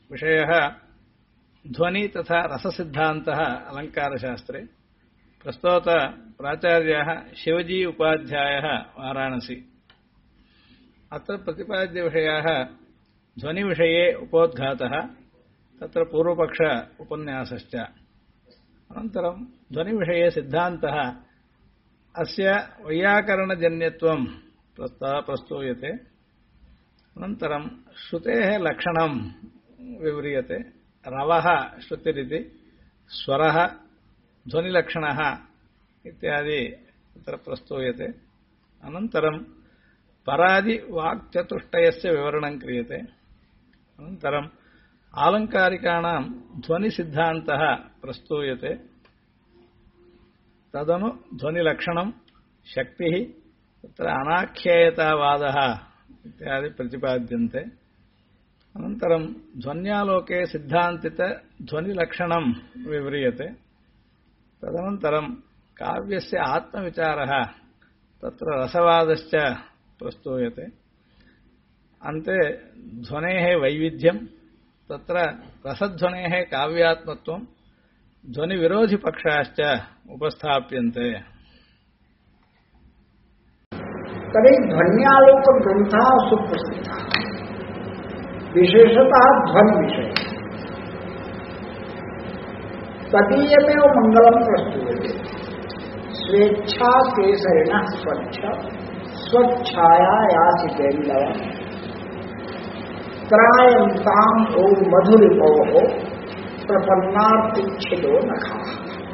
विषयः ध्वनि तथा रससिद्धान्तः अलङ्कारशास्त्रे। प्रस्तोत प्राचार्यः शिवजी उपाध्यायः वाराणसी। अत्र प्रतिपाद्यविषयाः ध्वनिविषये उपोद्घातः, तत्र पूर्वपक्ष उपन्यासश्च। अनन्तरं ध्वनिविषये सिद्धान्तः, अस्य वैयाकरणजन्यत्वं प्रस्तूयते। अनन्तरं श्रुतेः लक्षणं विव्रियते। रवः श्रुतिरिति, स्वरः ध्वनिलक्षणः इत्यादि तत्र प्रस्तूयते। अनन्तरं परादिवाक्चतुष्टयस्य विवरणं क्रियते। अनन्तरम् आलङ्कारिकाणां ध्वनिसिद्धान्तः प्रस्तूयते। तदनु ध्वनिलक्षणं, शक्तिः, तत्र अनाख्यायतावादः इत्यादि प्रतिपाद्यन्ते। अनन्तरं ध्वन्यालोके सिद्धान्तित ध्वनिलक्षणं विव्रियते। तदनन्तरं काव्यस्य आत्मविचारः, तत्र रसवादश्च प्रस्तूयते। अन्ते ध्वनेः वैविध्यं, तत्र रसध्वनेः काव्यात्मत्वं, ध्वनिविरोधिपक्षाश्च उपस्थाप्यन्ते। तर्हि ध्वन्यालोक ग्रन्थः सुप्रसिद्धः, विशेषतः ध्वनि विषय। तदीयमेव मङ्गलं प्रस्तूयते। स्वेच्छा केसरिणः स्वच्छ स्वच्छाया यासितेन्दव त्रायन्ताम् ओ मधुरिपोः प्रपन्नार्तिच्छिदो नखाः।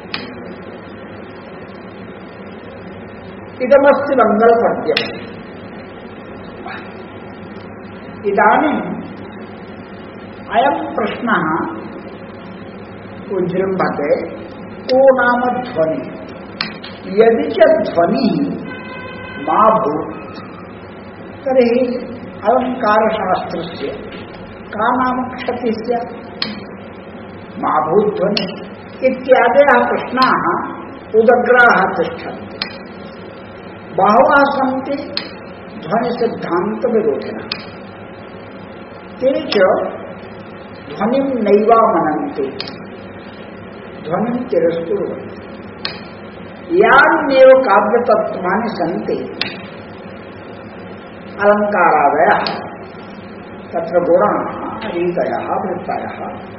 इदमस्ति मङ्गलपद्यम्। इदानीम् अयं प्रश्नः उज्जृम्भते, को नाम ध्वनि? यदि च ध्वनिः मा भूत् तर्हि अलङ्कारशास्त्रस्य का नाम क्षतिः स्यात्? मा भूत् ध्वनि इत्यादयः प्रश्नाः उदग्राः तिष्ठन्ति। बहवः सन्ति ध्वनिसिद्धान्तविरोधिनः। ते च ध्वनिं नैवामनन्ति, ध्वनिं तिरस्कुर्वन्ति। यान्येव काव्यतत्त्वानि सन्ति अलङ्कारादयः, तत्र गुणाः, रीतयः, वृत्तयः,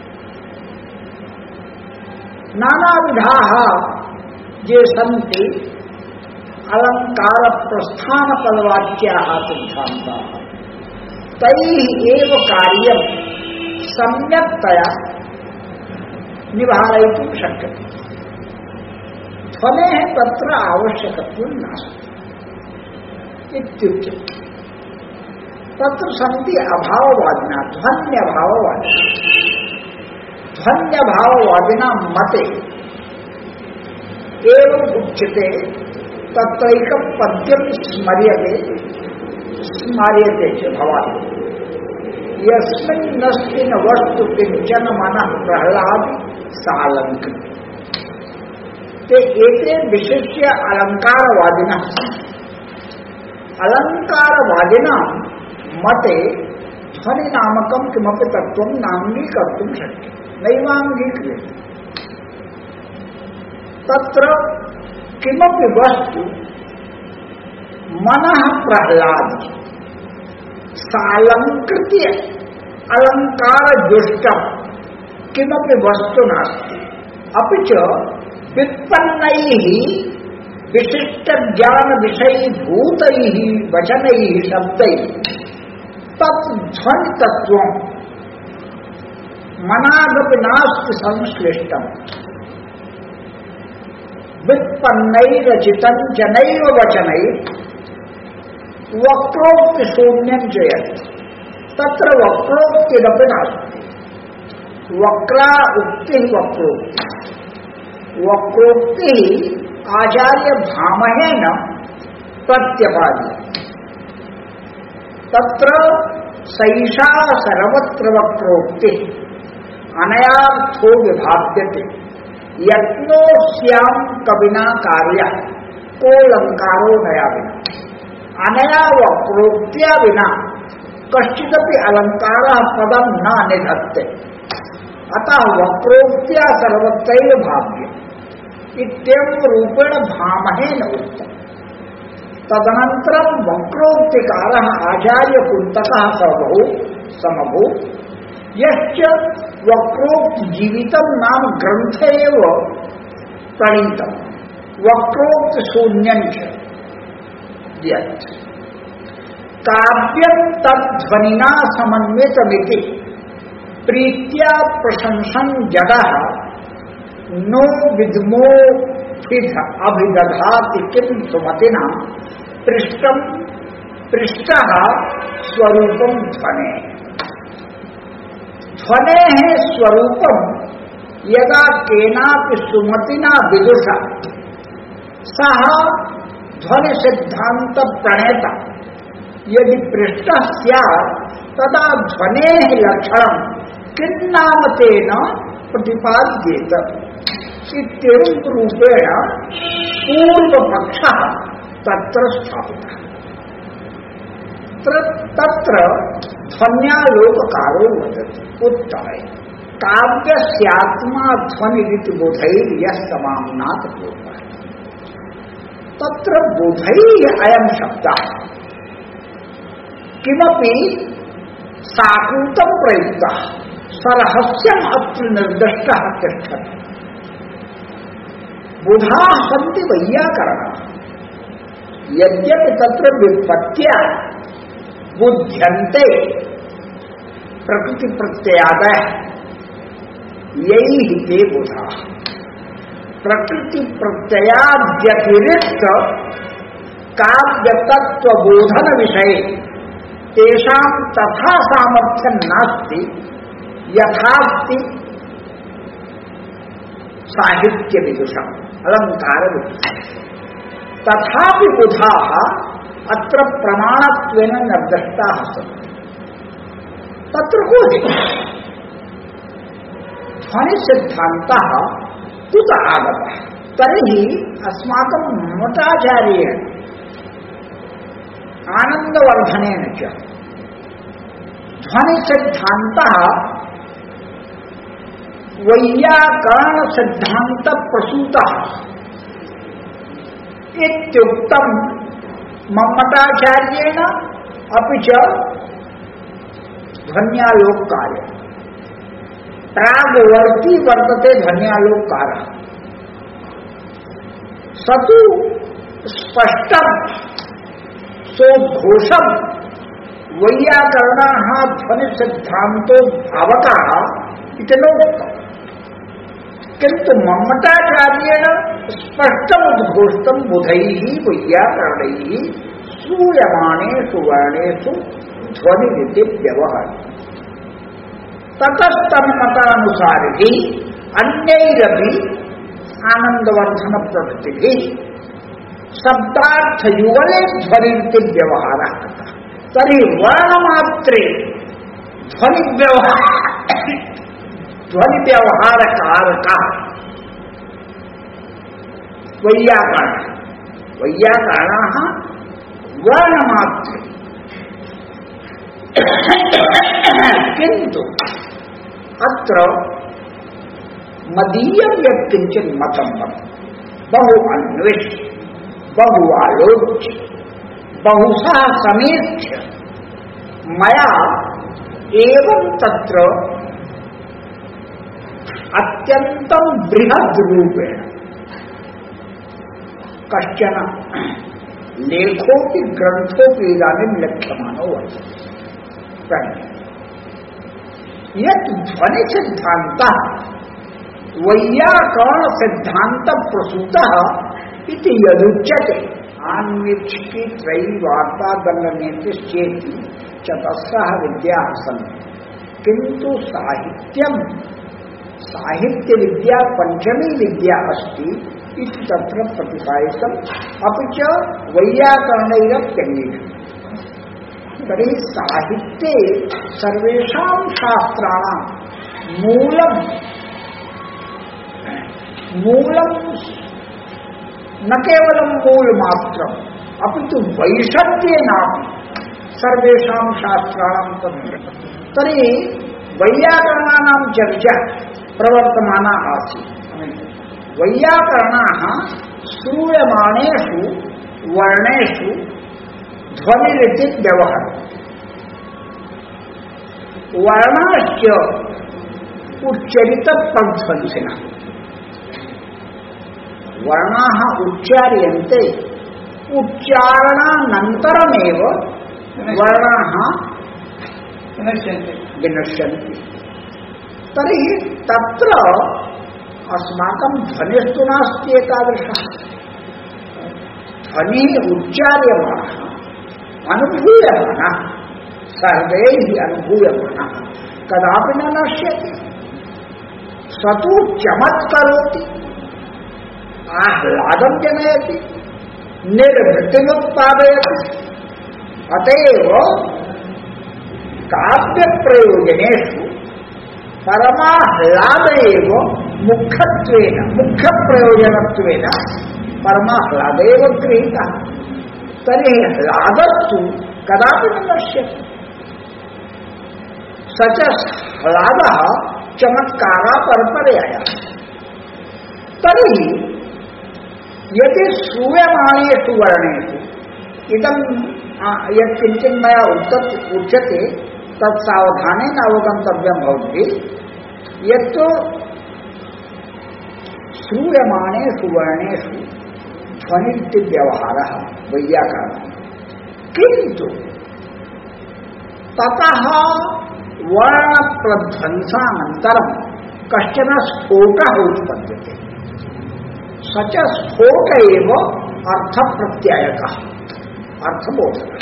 नानाविधाः ये सन्ति अलङ्कारप्रस्थानपदवाच्याः सिद्धान्ताः, तैः एव कार्यं सम्यक्तया निवारयितुं शक्यते। ध्वनेः तत्र आवश्यकत्वं नास्ति इत्युच्यते। तत्र सन्ति अभाववादिनः, ध्वन्यभाववादिनः। ध्वन्यभाववादिनां मते एवम् उच्यते, तत्रैकं पद्यं स्मर्यते च भवान्, यस्मिन्नस्ति न वस्तु किञ्चन मनः प्रह्लाद सालङ्कृत। ते एते विशिष्य अलङ्कारवादिनः सन्ति। अलङ्कारवादिनां मते ध्वनिनामकं किमपि तत्त्वं नाङ्गीकर्तुं शक्यते, नैवाङ्गीक्रियते। तत्र किमपि वस्तु मनः प्रह्लादि सालङ्कृत्य अलङ्कारजुष्टं किमपि वस्तु नास्ति। अपि च व्युत्पन्नैः विशिष्टज्ञानविषयीभूतैः वचनैः शब्दैः तत् ध्वनितत्त्वं मनादपि नास्ति संश्लिष्टम्। व्युत्पन्नैरचितं जनैव वचनैः वक्रोक्तिशून्यं च यत्, तत्र वक्रोक्तिरपि नास्ति। वक्रा उक्तिः वक्रोक्ति, वक्रोक्तिः आचार्य भामहेन प्रत्यपाद्यते। तत्र सैषा सर्वत्र वक्रोक्तिः अनयार्थो विभाव्यते। यत्नोऽस्यां कविना कार्यः को लंकारो नया विना। अनया वक्रोक्त्या विना कश्चिदपि अलंकारः पदं न निधत्ते अतः वक्रोक्त्या सर्वत्रैव भाव्य इत्येवं रूपेण भामहेन उक्तम्। तदनन्तरं वक्रोक्तिकारः आचार्यकुन्तकः समभूत् यश्च वक्रोक्तिजीवितं नाम ग्रन्थ एव प्रणीतं वक्रोक्तिशून्यं च यत् काव्यं तद्ध्वनिना समन्वितमिति प्रीत्या प्रशंसन जगः नो विद्मोऽभिध अभिदधाति किं सुमतिना पृष्टः स्वरूपं ध्वने स्वरूपं यदा केनापि सुमतिना विदुषा सः ध्वनि सिद्धांत प्रणेता यदि पृष्टः स्यात् तदा ध्वनेः लक्षणं किन्नाम तेन प्रतिपाद्येत इत्येवं रूपेण पूर्वपक्षः तत्र स्थापितः। तत्र ध्वन्यालोककारो वदति उत्तरे काव्यस्यात्मा ध्वनिरिति बोधैर्यः समाम्नात् पूर्वः। तत्र बोधैः अयं शब्दः किमपि साकूतं प्रयुक्तः सरहस्यम् अत्र निर्दिष्टः तिष्ठति। बुधाः सन्ति वैयाकरणाः यद्यपि तत्र व्युत्पत्त्या बुध्यन्ते प्रकृति प्रत्ययादयः यैः ते बुधाः प्रकृति प्रत्ययाद्यतिरिक्त काव्यतत्त्वबोधन विषये तेषां तथा सामर्थ्यं नास्ति यथास्ति साहित्यविदुषाम् अलङ्कारविदुषाम्। तथापि बुधाः अत्र प्रमाणत्वेन निर्दिष्टाः सन्ति। तत्र कोऽपि ध्वनिसिद्धान्तः कुतः आगतः तर्हि अस्माकं मठाचार्येण आनन्दवर्धनेन च ध्वनिसिद्धान्तः वैयाकरणसिद्धान्तप्रसूतः इत्युक्तं मम्मटाचार्येण अपि च ध्वन्यालोककारेण। प्राग्वर्ती वर्तते ध्वन्यालोककारः स तु स्पष्टं सोद्घोषं वैयाकरणाः ध्वनिसिद्धान्तो भावकाः इति नोक्तम्। किन्तु मम्मटाचार्येण स्पष्टमुद्घोषितं बुधैः वैयाकरणैः श्रूयमाणेषु वर्णेषु ध्वनिरिति व्यवहारः। ततस्तन्मतानुसारिभिः अन्यैरपि आनन्दवर्धनप्रभृतिभिः शब्दार्थयुगले ध्वनिरिति व्यवहारः कृतः। तर्हि वर्णमात्रे ध्वनिव्यवहारकारकः वैयाकरणाः वर्णमात्रे किन्तु अत्र मदीयं यत्किञ्चित् मतं बहु अन्विष्य बहु आलोच्य बहुशः समीक्ष्य मया एवं तत्र अत्यन्तं बृहद् रूपेण कश्चन लेखोऽपि ग्रन्थोऽपि इदानीं लिख्यमानो वर्तते। यत् ध्वनिसिद्धान्तः वैयाकरणसिद्धान्तप्रसूतः इति यदुच्यते आन्वीक्षिकी त्रयी वार्ता दण्डनीतिश्चेति चतस्रः विद्याः सन्ति। किन्तु साहित्यविद्या पंचमी विद्या अस्ति इति तत्र प्रतिपादितम् अपि च वैयाकरणैरप्यङ्गीकृतम्। तर्हि साहित्ये सर्वेषां शास्त्राणां मूलं न केवलं मूलमात्रम् अपितु वैषम्येनापि स सर्वेषां शास्त्राणां तत्र तर्हि वैयाकरणानां चर्चा प्रवर्तमाना आसीत्। वैयाकरणाः श्रूयमाणेषु वर्णेषु ध्वनिरिति व्यवहरन्ति। वर्णाश्च उच्चरितप्रध्वंसिनः। वर्णाः उच्चार्यन्ते, उच्चारणानन्तरमेव वर्णाः विनश्यन्ति। तर्हि तत्र अस्माकं ध्वनिस्तु नास्ति एतादृशः। ध्वनिः उच्चार्यमाणः, अनुभूयमानः, सर्वैः अनुभूयमानः, कदापि न नश्यति। स तु चमत्करोति, आह्लादं जनयति, निर्वृत्तिमुत्पादयति। अतएव काव्यप्रयोजनेषु परमाह्लाद एव मुख्यत्वेन, मुख्यप्रयोजनत्वेन परमाह्लाद एव गृहीतः। तर्हि ह्लादस्तु कदापि न नश्यति। स च ह्लादः चमत्कारापरपर्यायः। तर्हि यदि श्रूयमाणेषु वर्णेषु इदं यत्किञ्चित् मया उच्यते तत्सावधानेन अवगन्तव्यं भवति। यत्तु श्रूयमाणेषु वर्णेषु ध्वनिरिति व्यवहारः वैयाकरणः, किन्तु ततः वर्णप्रध्वंसानन्तरं कश्चन स्फोटः उत्पद्यते। स च स्फोट एव अर्थप्रत्यायकः, अर्थबोधकः।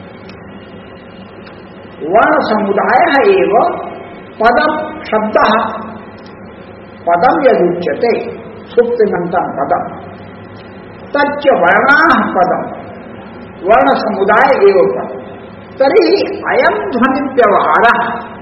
वर्णसमुदायः एव पदं, शब्दः। पदं यदुच्यते सुप्तिमन्तं पदं, तच्च वर्णाः पदं, वर्णसमुदाय एव पदं। तर्हि अयं ध्वनिव्यवहारः,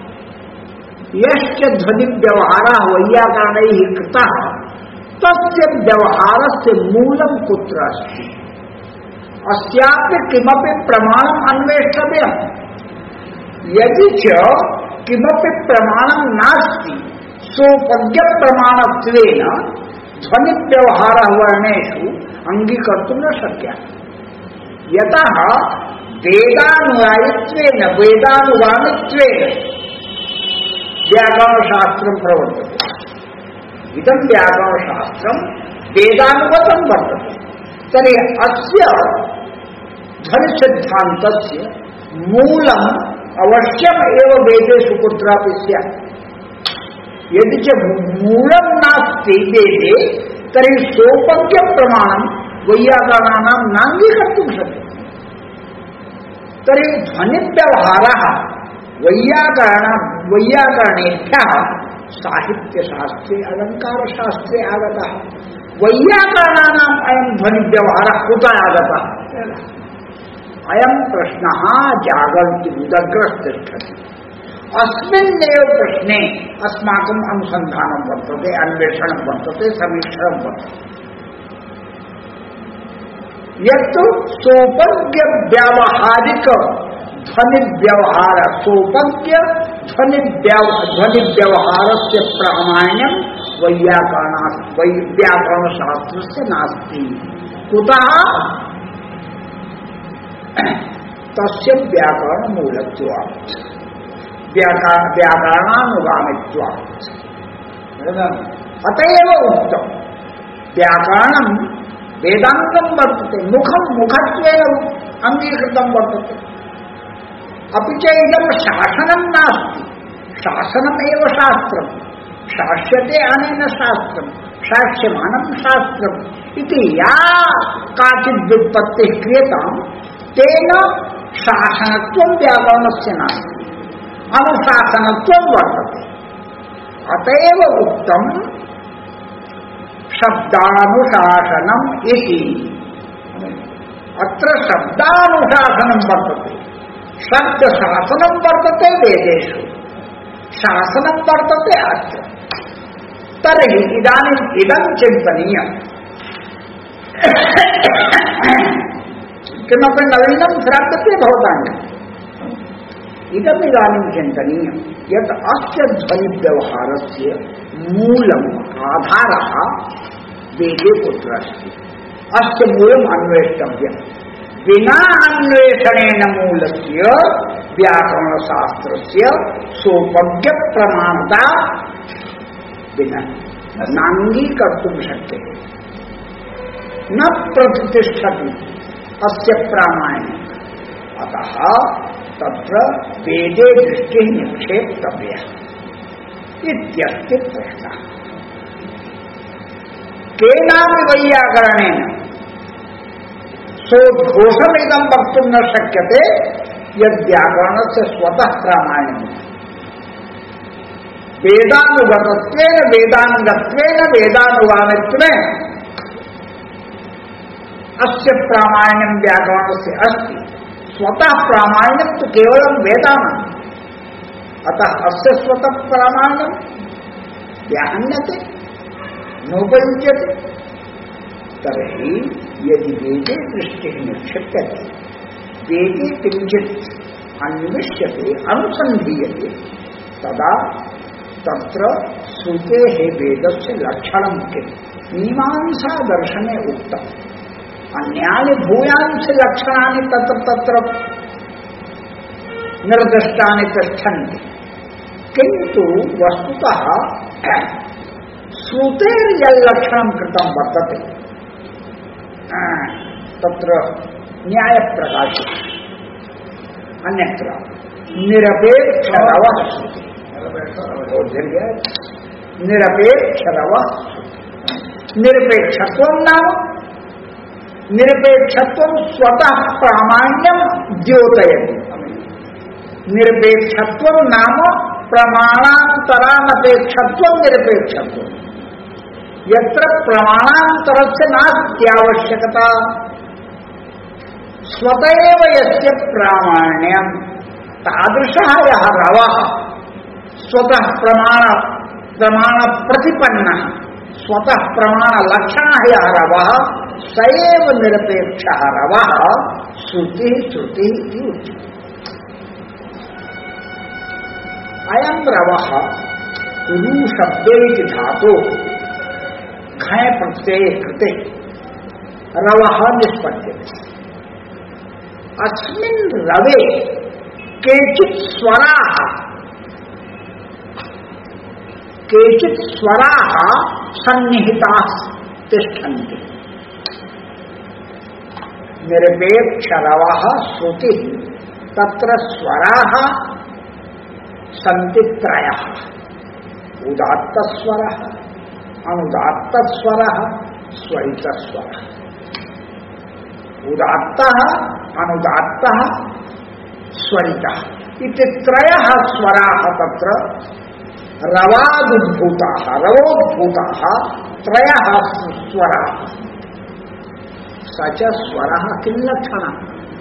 यश्च ध्वनिव्यवहारः वैयाकरणैः कृतः, तस्य व्यवहारस्य मूलं कुत्र अस्ति? अस्यापि किमपि प्रमाणम् अन्वेष्टव्यम्। यदि च किमपि प्रमाणं नास्ति, सोपज्ञप्रमाणत्वेन ध्वनिव्यवहारः वर्णेषु अङ्गीकर्तुं न शक्यः। यतः वेदानुयायित्वेन, वेदानुगामित्वेन व्याकरणशास्त्रं प्रवर्तते। इदं व्याकरणशास्त्रं वेदानुगतं वर्तते। तर्हि अस्य ध्वनिसिद्धान्तस्य मूलम् अवश्यम् एव वेदेषु कुत्रापि स्यात्। यदि च मूलं नास्ति वेदे, तर्हि सोपज्ञप्रमाणं वैयाकरणानां नाङ्गीकर्तुं शक्यते। तर्हि ध्वनिव्यवहारः वैयाकरणेभ्यः साहित्यशास्त्रे, अलङ्कारशास्त्रे आगतः। वैयाकरणानाम् अयं ध्वनिव्यवहारः कुतः आगतः? अयं प्रश्नः जागर्ति, उदग्रस्तिष्ठति। अस्मिन्नेव प्रश्ने अस्माकम् अनुसन्धानं वर्तते, अन्वेषणं वर्तते, समीक्षणं वर्तते। यत्तु सोपज्ञव्यावहारिक ध्वनिव्यवहार, सोपज्ञ ध्वनिव्यवहारस्य प्रामाण्यं व्याकरणशास्त्रस्य नास्ति। कुतः? तस्य व्याकरणमूलत्वात्, व्याकरणानुगामित्वात्। अतएव उक्तं व्याकरणं वेदांगं वर्तते, मुखं मुखत्वेन अङ्गीकृतं वर्तते। अपि च इदं शासनं नास्ति, शासनमेव शास्त्रं। शास्यते अनेन शास्त्रं, शास्यमानं शास्त्रम् इति या काचित् व्युत्पत्तिः क्रियतां, तेन शासनत्वं व्याकरणस्य नास्ति, अनुशासनत्वं वर्तते। अतएव उक्तं शब्दानुशासनम् इति। अत्र शब्दानुशासनं वर्तते, शब्दशासनं वर्तते वेदेषु, शासनं वर्तते अत्र। तर्हि इदानीम् इदं चिन्तनीयम्, किमपि नवीनं श्राव्यते भवतां, इदमिदानीं चिन्तनीयं यत् अस्य ध्वनिव्यवहारस्य मूलम् आधारः वेदे कुत्र अस्ति। अस्य मूलम् अन्वेष्टव्यम्। विना अन्वेषणेन मूलस्य व्याकरणशास्त्रस्य सोपज्ञ प्रमाणता विना नाङ्गीकर्तुं शक्यते, न प्रतिष्ठति अस्य प्रामाण्यम्। अतः तत्र वेदे दृष्टिः निक्षेप्तव्या इत्यस्ति प्रश्नः। केनापि वैयाकरणेन सोद्घोषमिदं वक्तुं न शक्यते यद्व्याकरणस्य स्वतः प्रामाण्यम्। वेदानुगतत्वेन वेदांगत्वेन वेदानुगामित्वेन अस्य प्रामाण्यं व्याकरणस्य अस्ति। स्वतः प्रामाण्यं तो केवलं वेदानाम्। अतः अस्य स्वतः प्रामाण्यं व्याहन्यते नोपयुज्यते। तर्हि यदि वेदे दृष्टिः निक्षिप्यते, वेदे किञ्चित् अन्विष्यते अनुसन्धीयते, तदा तत्र श्रुतेः वेदस्य लक्षणं किं मीमांसा दर्शने उक्तम्। अन्यानि भूयांसि लक्षणानि तत्र तत्र निर्दिष्टानि तिष्ठन्ति, किन्तु वस्तुतः श्रुतेर्यल्लक्षणं कृतं वर्तते तत्र न्यायप्रकाशः। अन्यत्र निरपेक्षरवः निरपेक्षरवः निरपेक्षत्वं नाम निरपेक्षत्वं स्वतः प्रामाण्यं द्योतयति। निरपेक्षत्वं नाम प्रमाणान्तरानपेक्षत्वं निरपेक्षत्वं। यत्र प्रमाणान्तरस्य नास्त्यावश्यकता, स्वतः यस्य प्रामाण्यं तादृशः यः रवः स्वतः प्रमाण प्रतिपन्नः स्वतः प्रमाण लक्षणः यः रवः स एव निरपेक्षः रवः श्रुति श्रुति इति उच्यते। अयं रवः रु शब्दे इति धातु घय प्रत्यये कृते रवः निष्पद्यते। अस्मिन् रवे केचित् स्वराः सन्निहिताः तिष्ठन्ति। निरपेक्षरवः श्रुतिः तत्र स्वराः सन्ति त्रयः। उदात्तस्वरः, अनुदात्तस्वरः, स्वरितस्वरः। उदात्तः, अनुदात्तः, स्वरितः इति त्रयः स्वराः तत्र रवादुद्भूताः रवोद्भूताः त्रयः स्वराः। स च स्वरः किं लक्षणः?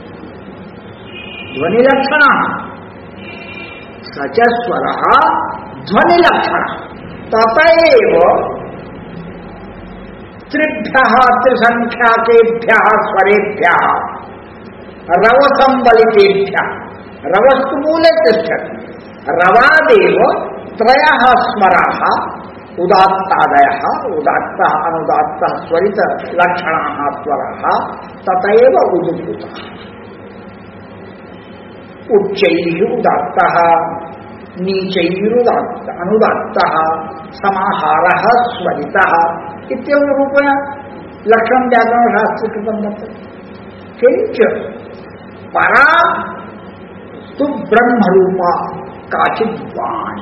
ध्वनिलक्षणः। स च स्वरः ध्वनिलक्षणः। तत एव त्रिभ्यः त्रिसंख्याकेभ्यः स्वरेभ्यः रवसंबलितेभ्यः, रवस्तु मूले तिष्ठति, रवादेव त्रयः स्वराः उदात्तादयः, उदात्तः अनुदात्तः स्वरित लक्षणाः स्वराः ततएव उद्भूताः। उच्चैः उदात्तः, नीचैरुदात्तः अनुदात्तः, समाहारः स्वरितः इत्येवं रूपेण लक्षणं व्याकरणशास्त्रे कृतं वर्तते। किञ्च परा तु ब्रह्मरूपा काचित् वाणी,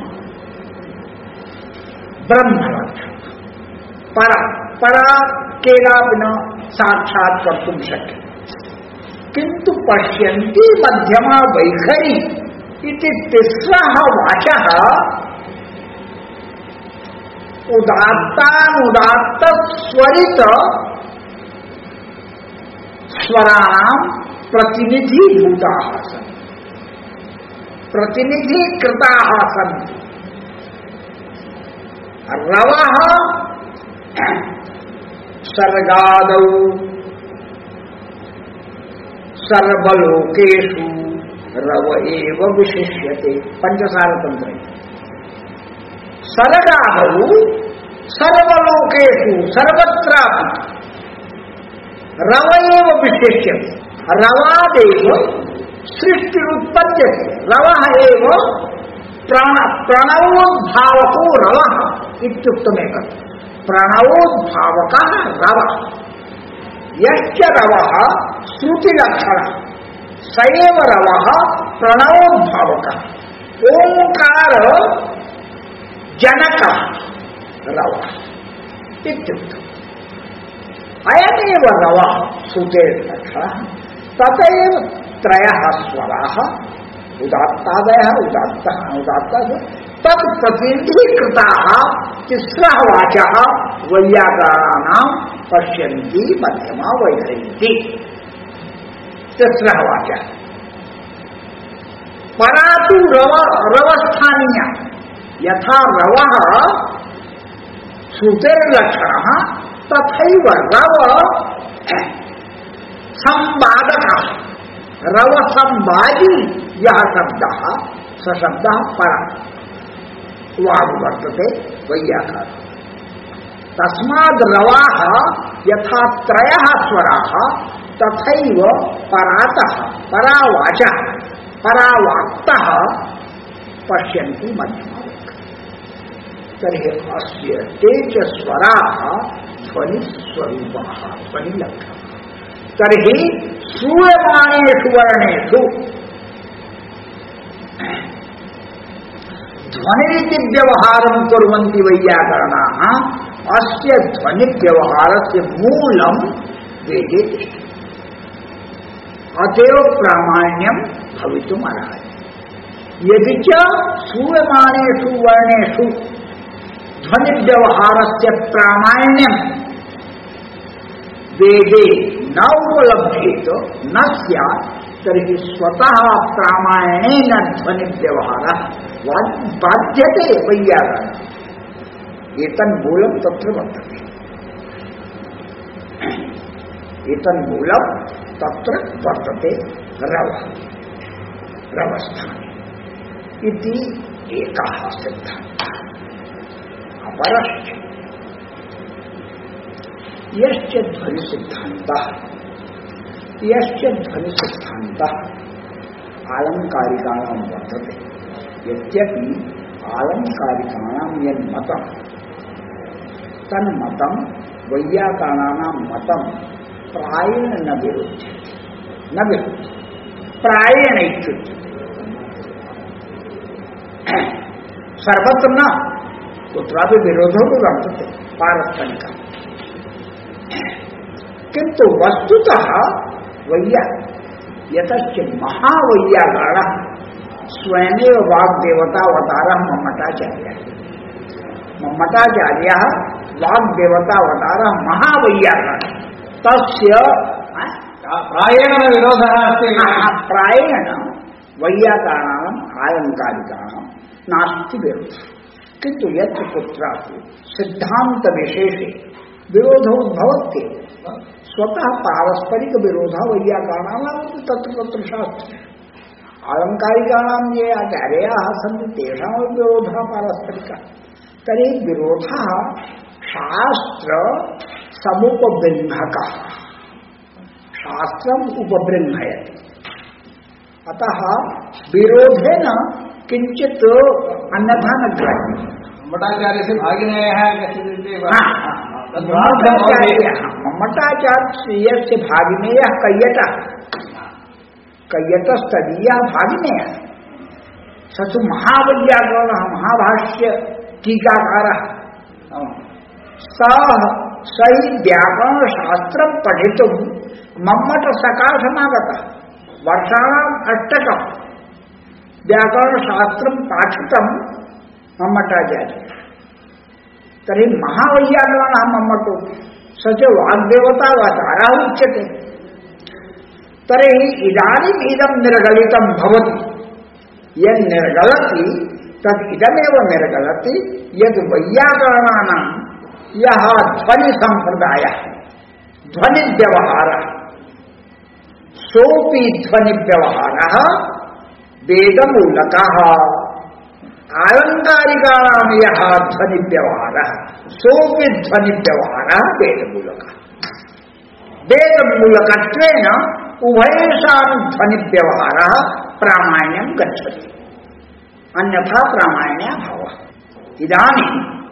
ब्रह्मलक्षण परा केनापि न साक्षात् कर्तुं शक्यते, किन्तु पश्यन्ति मध्यमा वैखरी इति तिस्रः वाचः उदात्तानुदात्त स्वरित स्वराणां प्रतिनिधीभूताः सन्ति, प्रतिनिधीकृताः सन्ति। रवः सर्गादौ सर्वलोकेषु रव एव विशिष्यते पंचसार तंत्र सर्गादौ सर्वलोकेषु सर्वत्रापि रव एव विशिष्यते रवादेव सृष्टिरुत्पद्यते रवः एव प्रणवोद्भावको रवः इत्युक्तमेव प्रणवोद्भावकः रवः यश्च रवः श्रुतिलक्षणः स एव रवः प्रणवोद्भावकः ओंकार जनकः रवः इत्युक्तम् अयमेव रवः श्रुतेर्लक्षणः तथैव त्रयः स्वराः उदात्तादयः उदात्तः अनुदात्तः तत्प्रतिनिधीकृताः तिस्रः वाचः वैयाकरणानां पश्यन्ति मध्यमा वैधयन्ति तिस्रः वाचः परा तु रवस्थानीया यथा रवः श्रुतेर्लक्षणः तथैव रव संवादकः रव संवादी यह शब्दः स शब्दः परा वाग् वर्तते वैयाकरण तस्माद् रवाः यथा त्रयः स्वराः तथैव परातः परावाचः परावाक्तः पश्यन्ति मध्यमा तर्हि अस्य ते च स्वराः ध्वनिस्वरूपाः ध्वनिलक्षणाः तर्हि श्रूयमाणेषु वर्णेषु ध्वनिरिति व्यवहारं कुर्वन्ति वैयाकरणाः अस्य ध्वनिव्यवहारस्य मूलं वेदे तिष्ठति अतएव प्रामाण्यं भवितुमर्हति यदि च श्रूयमाणेषु वर्णेषु ध्वनिव्यवहारस्य प्रामाण्यं वेदे न उपलभ्येत न स्यात् तर्हि स्वतः प्रामाण्येन ध्वनिव्यवहारः बाध्यते वैयाकरणम् एतन्मूलं तत्र वर्तते एतन्मूलं तत्र वर्तते रवस्थाने इति एकः सिद्धान्तः अपरश्च यश्च ध्वनिसिद्धान्तः आलंकारिकाणां वर्तते यद्यपि आलंकारिकाणां यन्मतं तन्मतं वैयाकरणानां मतं प्रायेण न विरुध्यते प्रायेण इत्युच्यते सर्वत्र न कुत्रापि विरोधो वर्तते पारस्परिकः किंतु वस्तुतः यतश्च महावैयाकरणः स्वयमेव वाग्देवतावतारः मम्मटाचार्यः वाग्देवतावतारः महावैयाकरणः तस्य प्रायेण विरोधः अस्ति प्रायेण वैयाकरणानाम् आलंकारिकाणां नास्ति विरोधः किन्तु यत्र कुत्रापि सिद्धान्तविशेषे विरोधोद्भवति स्वतः पारस्परिक विरोधः वैयाकरणानां तत्र तत्र शास्त्रे आलंकारिकाणां ये आचार्याः सन्ति तेषामपि विरोधः पारस्परिकः तर्हि विरोधः शास्त्र समुपबृंहकः शास्त्रम् उपबृंहयति अतः विरोधेन किंचित अन्यथा न ग्रह्यते मम्मटाचार्य से भागिनेयः मम्मटाचार्य भागिनेयः कैयटस्तदीयः भागिनेयः स तु महावैयाकरणः महाभाष्य टीकाकारः सही व्याकरण शास्त्रं पठितुं मम्मट सकाशमागतः वर्षाणाम् अष्टकं व्याकरण शास्त्रं पाठितं मम्मटाचार्य तर्हि महावैयाकरणः मम्मटो स च वाग्देवतावतारः उच्यते तर्हि इदानीम् इदं निर्गलितं भवति यन्निर्गलति तद् इदमेव निर्गलति यद् वैयाकरणानां यः ध्वनिसम्प्रदायः ध्वनिव्यवहारः सोऽपि ध्वनिव्यवहारः वेदमूलक आलंकारिकाणाम यह ध्वनि व्यवहार सोपि ध्वनि व्यवहार वेदमूलक वेदमूलकत्वेन उभयेषां ध्वनि व्यवहार प्रामाण्यं गच्छति अन्यथा प्रामाण्याभाव। इदानीं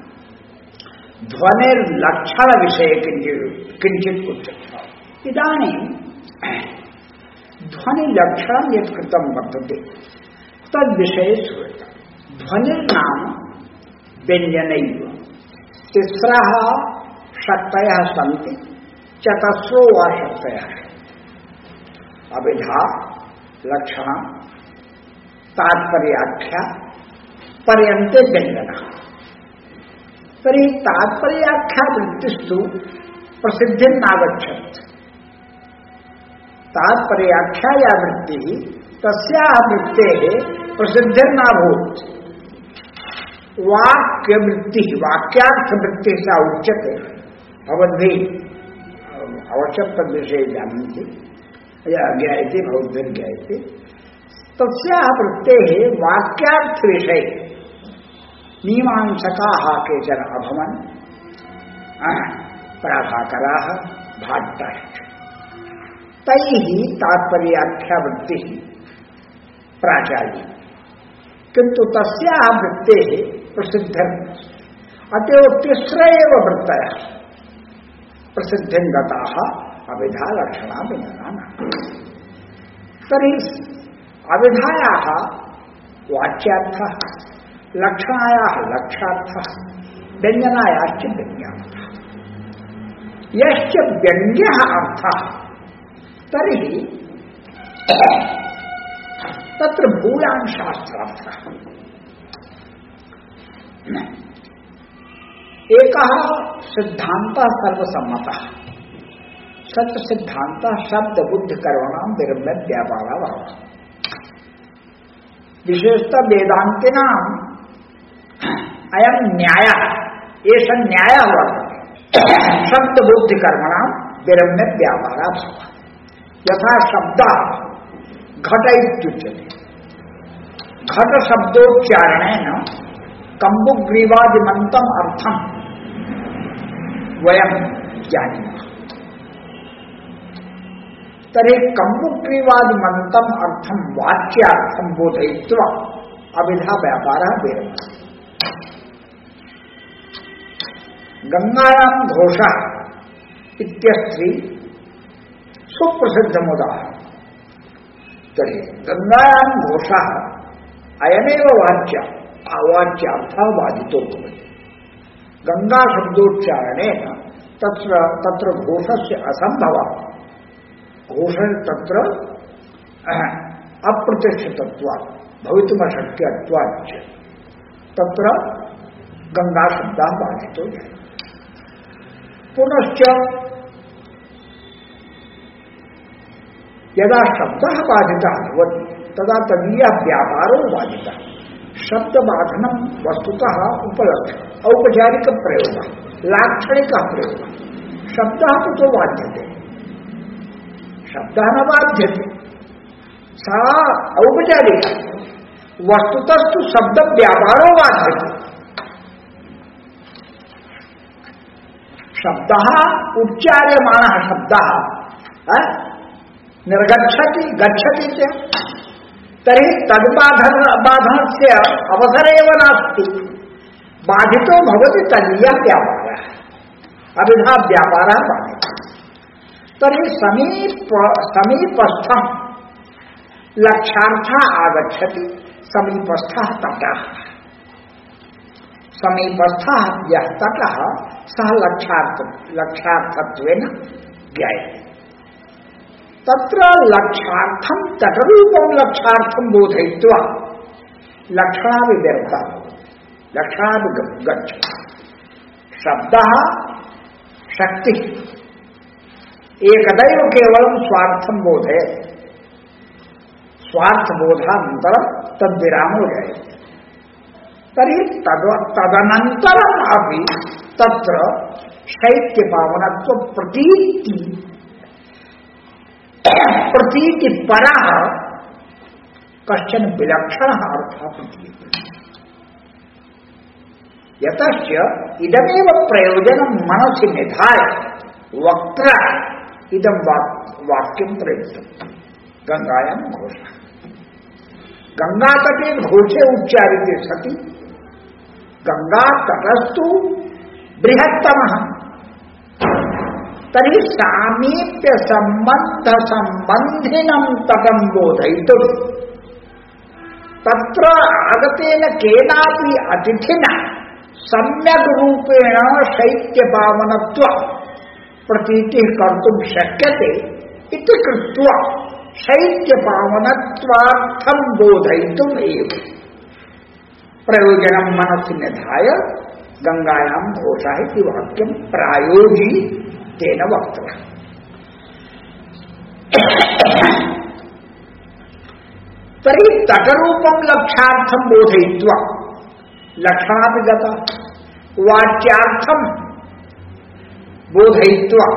ध्वनिर्लक्षण विषये किंचित उच्यते। इदानीं ध्वनिलक्षणं यत् कृतं वर्तते तद्विषये श्रूयते। ध्वनिर्नाम व्यञ्जनैव तिस्रः शक्तयः सन्ति, चतस्रो वा शक्तयः अभिधा लक्षण तात्पर्याख्या पर्यन्ते व्यञ्जनः। तर्हि तात्पर्याख्या वृत्तिस्तु प्रसिद्धिं नागच्छत्। तात्पर्याख्या या वृत्तिः तस्याः वृत्तेः प्रसिद्धिर्नाभूत्। वाक्यवृत्तिः वाक्यार्थवृत्तिः सा उच्यते। भवद्भिः अवश्यं तद्विषये जानन्ति, ज्ञायते, भवद्भिः ज्ञायते। तस्याः वृत्तेः वाक्यार्थविषये मीमांसकाः केचन अभवन्, प्राभाकराः, भाट्टः। तैः तात्पर्याख्यावृत्तिः प्राचार्य, किन्तु तस्याः वृत्तेः प्रसिद्धिर् अतएव तिस्र एव वृत्तयः प्रसिद्धिं गताः अभिधा लक्षणा व्यञ्जना। तर्हि अभिधायाः वाच्यार्थः, लक्षणायाः लक्ष्यार्थः, व्यञ्जनायाश्च व्यङ्ग्यार्थः। यश्च व्यङ्ग्यः अर्थः तर्हि तत्र भूयान् शास्त्रार्थः। एकः सिद्धान्तः सर्वसम्मतः, सत्य सिद्धान्तः शब्द बुद्धि कर्मणां विरम्य व्यापारः भवति। विशेषतः वेदान्तिनाम् अयं न्यायः, एष न्यायः वर्तते। शब्द बुद्धि कर्मणां विरम्य व्यापारः भवति। यथा शब्दः घट इत्युच्यते। घट शब्दोच्चारणेन कम्बुग्रीवादिमन्तम् अर्थं वयं जानीमः। तर्हि कम्बुग्रीवादिमन्तम् अर्थं वाच्यार्थं बोधयित्वा अभिधा व्यापारः विरम्यते। गंगायां घोषः इत्यस्ति सुप्रसिद्धमुदाहरणम्। तर्हि गंगायां घोषः अयमेव वाच्य अवाच्यार्थः बाधितो भवति। गंगा शब्दोच्चारणेन तत्र घोषस्य असंभवः, घोष तत्र अप्रत्यक्षतत्वात् भवितुमशक्यत्वाच्च तत्र गंगा शब्दः बाधितो जायते। पुनश्च यदा शब्दः बाधितः भवति तदा तदीयः व्यापारो बाधितः। शब्दबाधनं वस्तुतः औपचारिकप्रयोगः, लाक्षणिकः प्रयोगः। शब्दः कुतो बाध्यते? शब्दः न बाध्यते, सा औपचारिकः। वस्तुतस्तु शब्दव्यापारो बाध्यते। शब्दः उच्चार्यमाणः शब्दः निर्गच्छति गच्छति च, तर्हि तद्बाधनस्य अवसर एव नास्ति। बाधितो भवति तदीयः व्यापारः, अभिधा व्यापारः बाधितः। तर्हि समीपस्थं लक्ष्यार्थः आगच्छति, समीपस्थः तटः। समीपस्थः यः तटः सः लक्ष्यार्थत्वेन ज्ञायते। तत्र लक्ष्यार्थं तटरूपं लक्ष्यार्थं बोधयित्वा लक्षणाभिव्यक्तः लक्षणाभिगच्छति। शब्दः शक्तिः एकदैव केवलं स्वार्थं बोधयेत्। स्वार्थबोधानन्तरं तद्विरामो जायते। तर्हि तदनन्तरम् अपि तत्र शैत्यपावनत्व प्रतीतिपरः कश्चन विलक्षण अर्थ प्रतीयते। यतश्च इदमेव प्रयोजनं मनसि निधाय वक्त्रा इदं वाक्यं प्रयुक्तम् गंगायां घोषः। गंगा तटे घोषे उच्चारिते सति गंगा तटस्तु बृहत्तमः तर्हि सामीप्य संबंध संबंधिनं तटं बोधयितुं तत्र आगतेन केनापि अतिथिना सम्यक् रूपेण शैत्यपावनत्व प्रतीतिः कर्तुं शक्यते इति कृत्वा शैत्यपावनत्वार्थं बोधयितुम् एव प्रयोजनं मनसि निधाय गंगायां घोषः इति वाक्यं प्रायोजी तेन वक्तव्यम्। तर्हि तटरूपं लक्ष्यार्थं बोधयित्वा लक्षणापि गता वाच्यार्थं बोधयित्वा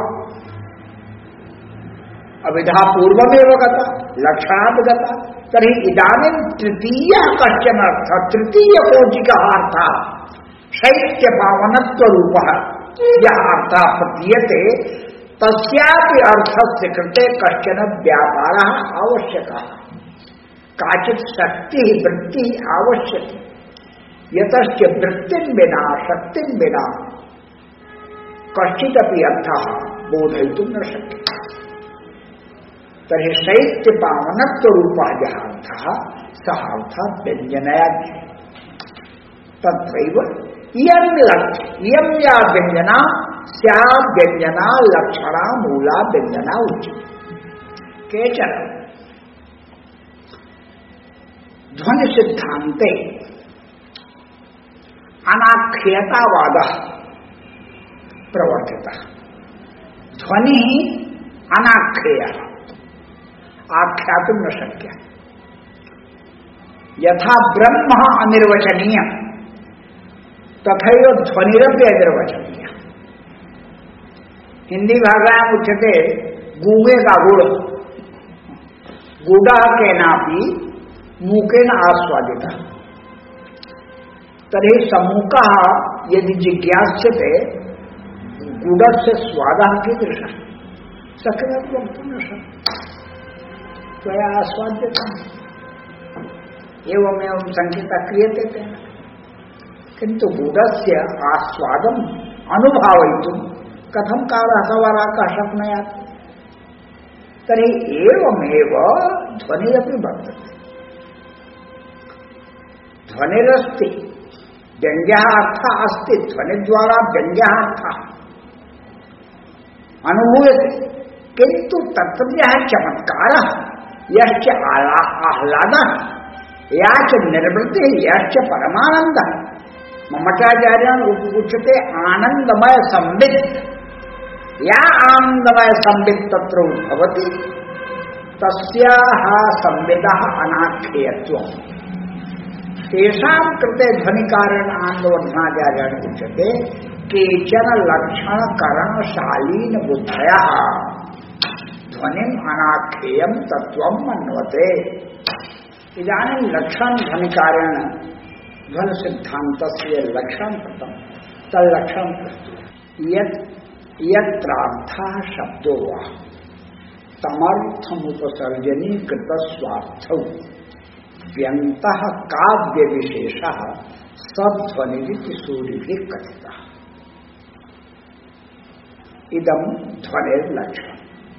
अविधा पूर्वमेव गता लक्षणापि गता तर्हि इदानीं तृतीयः कश्चन अर्थः तृतीयकोटिकः अर्थः शैत्यपावनत्वरूपः यः अर्थः प्रतीयते तस्यापि अर्थस्य कृते कश्चन व्यापारः आवश्यकः काचित् शक्तिः वृत्तिः आवश्यकी यतश्च वृत्तिं विना शक्तिं विना कश्चिदपि अर्थः बोधयितुं न शक्यते। तर्हि शैत्यपावनत्वरूपः यः अर्थः सः अर्थः व्यञ्जनया तत्रैव इयं या व्यञ्जना स्या व्यञ्जना लक्षणा मूला व्यञ्जना उच्यते। केचन ध्वनिसिद्धान्ते अनाख्यतावादः प्रवर्तितः। ध्वनिः अनाख्येयः आख्यातुं न शक्यः। यथा ब्रह्म अनिर्वचनीयः तथैव ध्वनिरपि अनिर्वचनीयः। हिंदी भाषायाम् उच्यते गूगे का गुड़ गुडः केनापि मूकेन आस्वादितः। तर्हि सम्मुखः यदि जिज्ञास्यते गुडस्य स्वादः कीदृशः शक्यः वक्तुं न शक्यते त्वया आस्वाद्यते एवमेवं संकेतः क्रियते तेन किन्तु गुडस्य आस्वादम् अनुभावयितुं कथं कालः सवराकः शक्नुयात्। तर्हि एवमेव ध्वनिरपि वर्तते। ध्वनिरस्ति व्यङ्ग्यः अर्थः अस्ति ध्वनिद्वारा व्यङ्ग्यः अर्थः अनुभूयते किन्तु तत्र यः चमत्कारः यश्च आह्लादः या च निर्वृत्तिः यश्च परमानन्दः ममचाचार्येण उच्यते आनंदमय संवित् या आनंदमय संवित् तत्र उद्भवति तस्याः संविदः अनाख्येयत्वम् तेषां कृते ध्वनिकारेण आनन्दवर्धनाचार्येण उच्यते केचन लक्षणकरणशालीन बुद्धयः ध्वनिम् अनाख्येयं तत्त्वं मन्वते। इदानीं लक्षण ध्वनिकारेण ध्वन सिद्धान्तस्य लक्षण कृतं तल्लक्षण यत्रार्थः शब्दो वा तमर्थमुपसर्जनी कृत स्वार्थौ व्यंतः काव्य विशेषः सध्वनिरिति सूरिभिः कथितः। इदं ध्वनिर्लक्षणम्।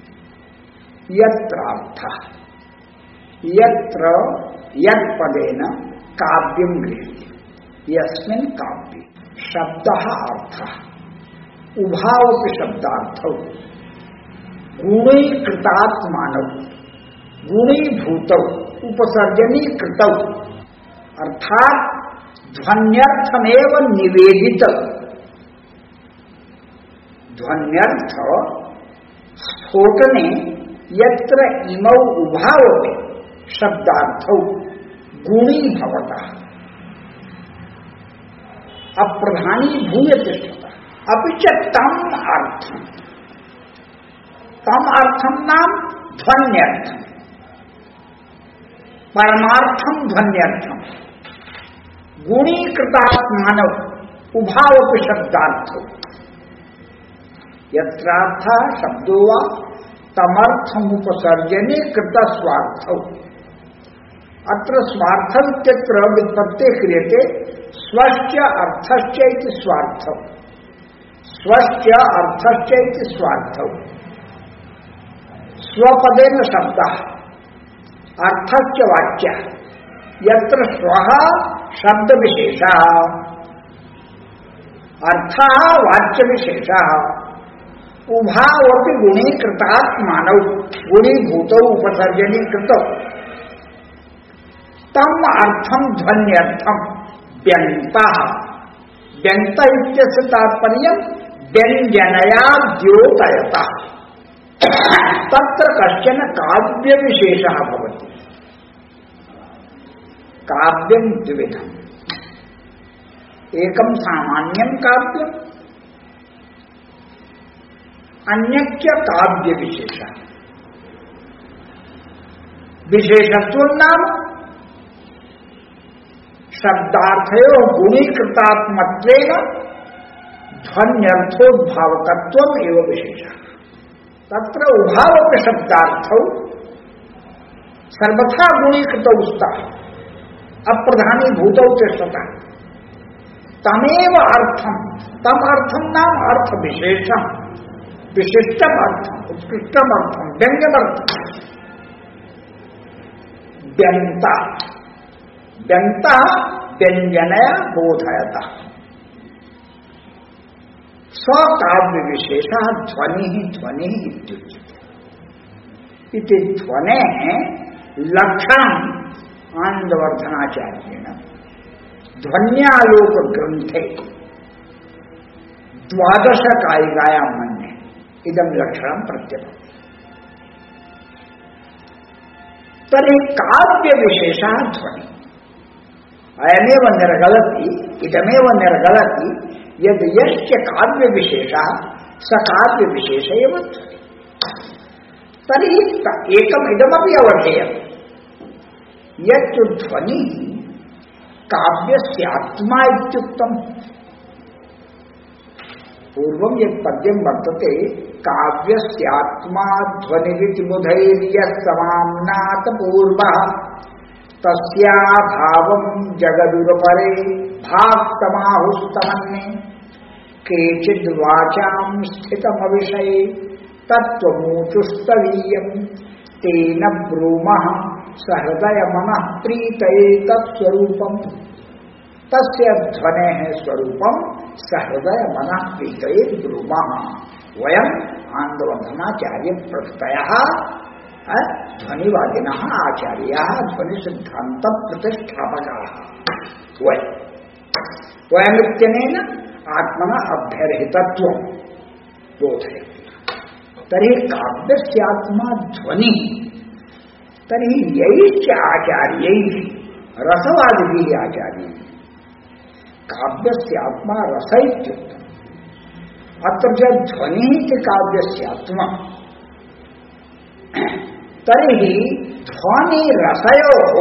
यत्रार्थः यत्र यत्पदेन काव्यं गृह्यते यस्मिन् काव्ये शब्दः अर्थः उभावपि शब्दार्थौ गुणीकृतात्मानौ गुणीभूतौ उपसर्जनीकृतौ अर्थात् ध्वन्यर्थमेव निवेदित ध्वन्यर्थ स्फोटने यत्र इमौ उभावपि शब्दार्थौ गुणी भवतः अप्रधानी भूय तिष्ठतः अपि च तम अर्थम नाम ध्वन्यर्थम परमार्थम ध्वन्यर्थम गुणीकृतात्मानव उभावपि शब्दार्थ यत्रार्थ शब्दो वा तमर्थमुपसर्जने कृत स्वार्थ अत्र स्वार्थ इत्यत्र व्युत्पत्ते क्रियते स्वश्च अर्थश्च इति स्वार्थ स्वश्च अर्थश्च इति स्वार्थ स्वपदेन शब्दः अर्थश्च वाच्यः यत्र स्वः शब्द विशेषः अर्थः वाच्य विशेषः उभावपि गुणीकृतात्मानौ गुणीभूतौ उपसर्जनीकृतौ तम अर्थम ध्वन्यर्थम व्यंतः व्यंत इत्यस्य तात्पर्य व्यंजनया द्योतयतः तत्र कश्चन काव्य विशेषः भवति काव्यं द्विविधम् एकं सामान्यं काव्यम् अन्यच्च काव्य विशेषः विशेषत्वं नाम शब्दार्थयोः गुणीकृतात्मत्वेन ध्वन्यर्थोद्भावकत्वम् एव विशेषः तत्र उभावपि शब्दार्थौ सर्वथा गुणीकृतौ स्तः अप्रधानीभूतौ तिष्ठतः तमेव अर्थम तम अर्थम नाम अर्थ विशेषम विशिष्टम अर्थम उत्कृष्टम अर्थम व्यंग्यमर्थम व्यंता व्यंता व्यंजनया बोधयता स्वकाव्य विशेष ध्वनि ध्वनि इत्युच्यते ध्वने लक्षण आनंदवर्धनाचार्येण ध्वन्यालोक ग्रंथे द्वादश कायिकायां मन्ये इदं लक्षणं प्रत्यपम् तर्हि काव्य विशेषः ध्वनि अयमेव निर्गलति इदमेव निर्गलति यद् यश्च काव्य विशेषः स काव्य विशेष एव ध्वनि तर्हि एकम् इदमपि अवधेयम् यत् ध्वनि काव्यस्यात्मा इत्युक्तम् पूर्वं यत् पद्यं वर्तते काव्यस्यात्मा ध्वनिरिति बुधैर्यः समाम्नात पूर्वः तस्याभावं जगदुरपरे भाक्तमाहुस्तमन्ये केचिद्वाचां स्थितमविषये तत्त्वमूचुस्तवीयं तेन ब्रूमः सहृदयमनः प्रीतये तत्स्वरूपम् तस्य ध्वनेः स्वरूपं सहृदयमनः प्रीतये ब्रूमः वयम् आनन्दवर्धनाचार्य प्रकृतयः ध्वनिवादिनः आचार्याः ध्वनिसिद्धान्त प्रतिष्ठापकाः वयमित्यनेन आत्मनः अभ्यर्हितत्वं बोधयति तर्हि काव्यस्यात्मा ध्वनिः तर्हि यैश्च आचार्यैः रसवादिभिः आचार्यैः काव्यस्यात्मा रस इत्युक्तम् अत्र च ध्वनिः इति काव्यस्यात्मा तर्हि ध्वनिरसयोः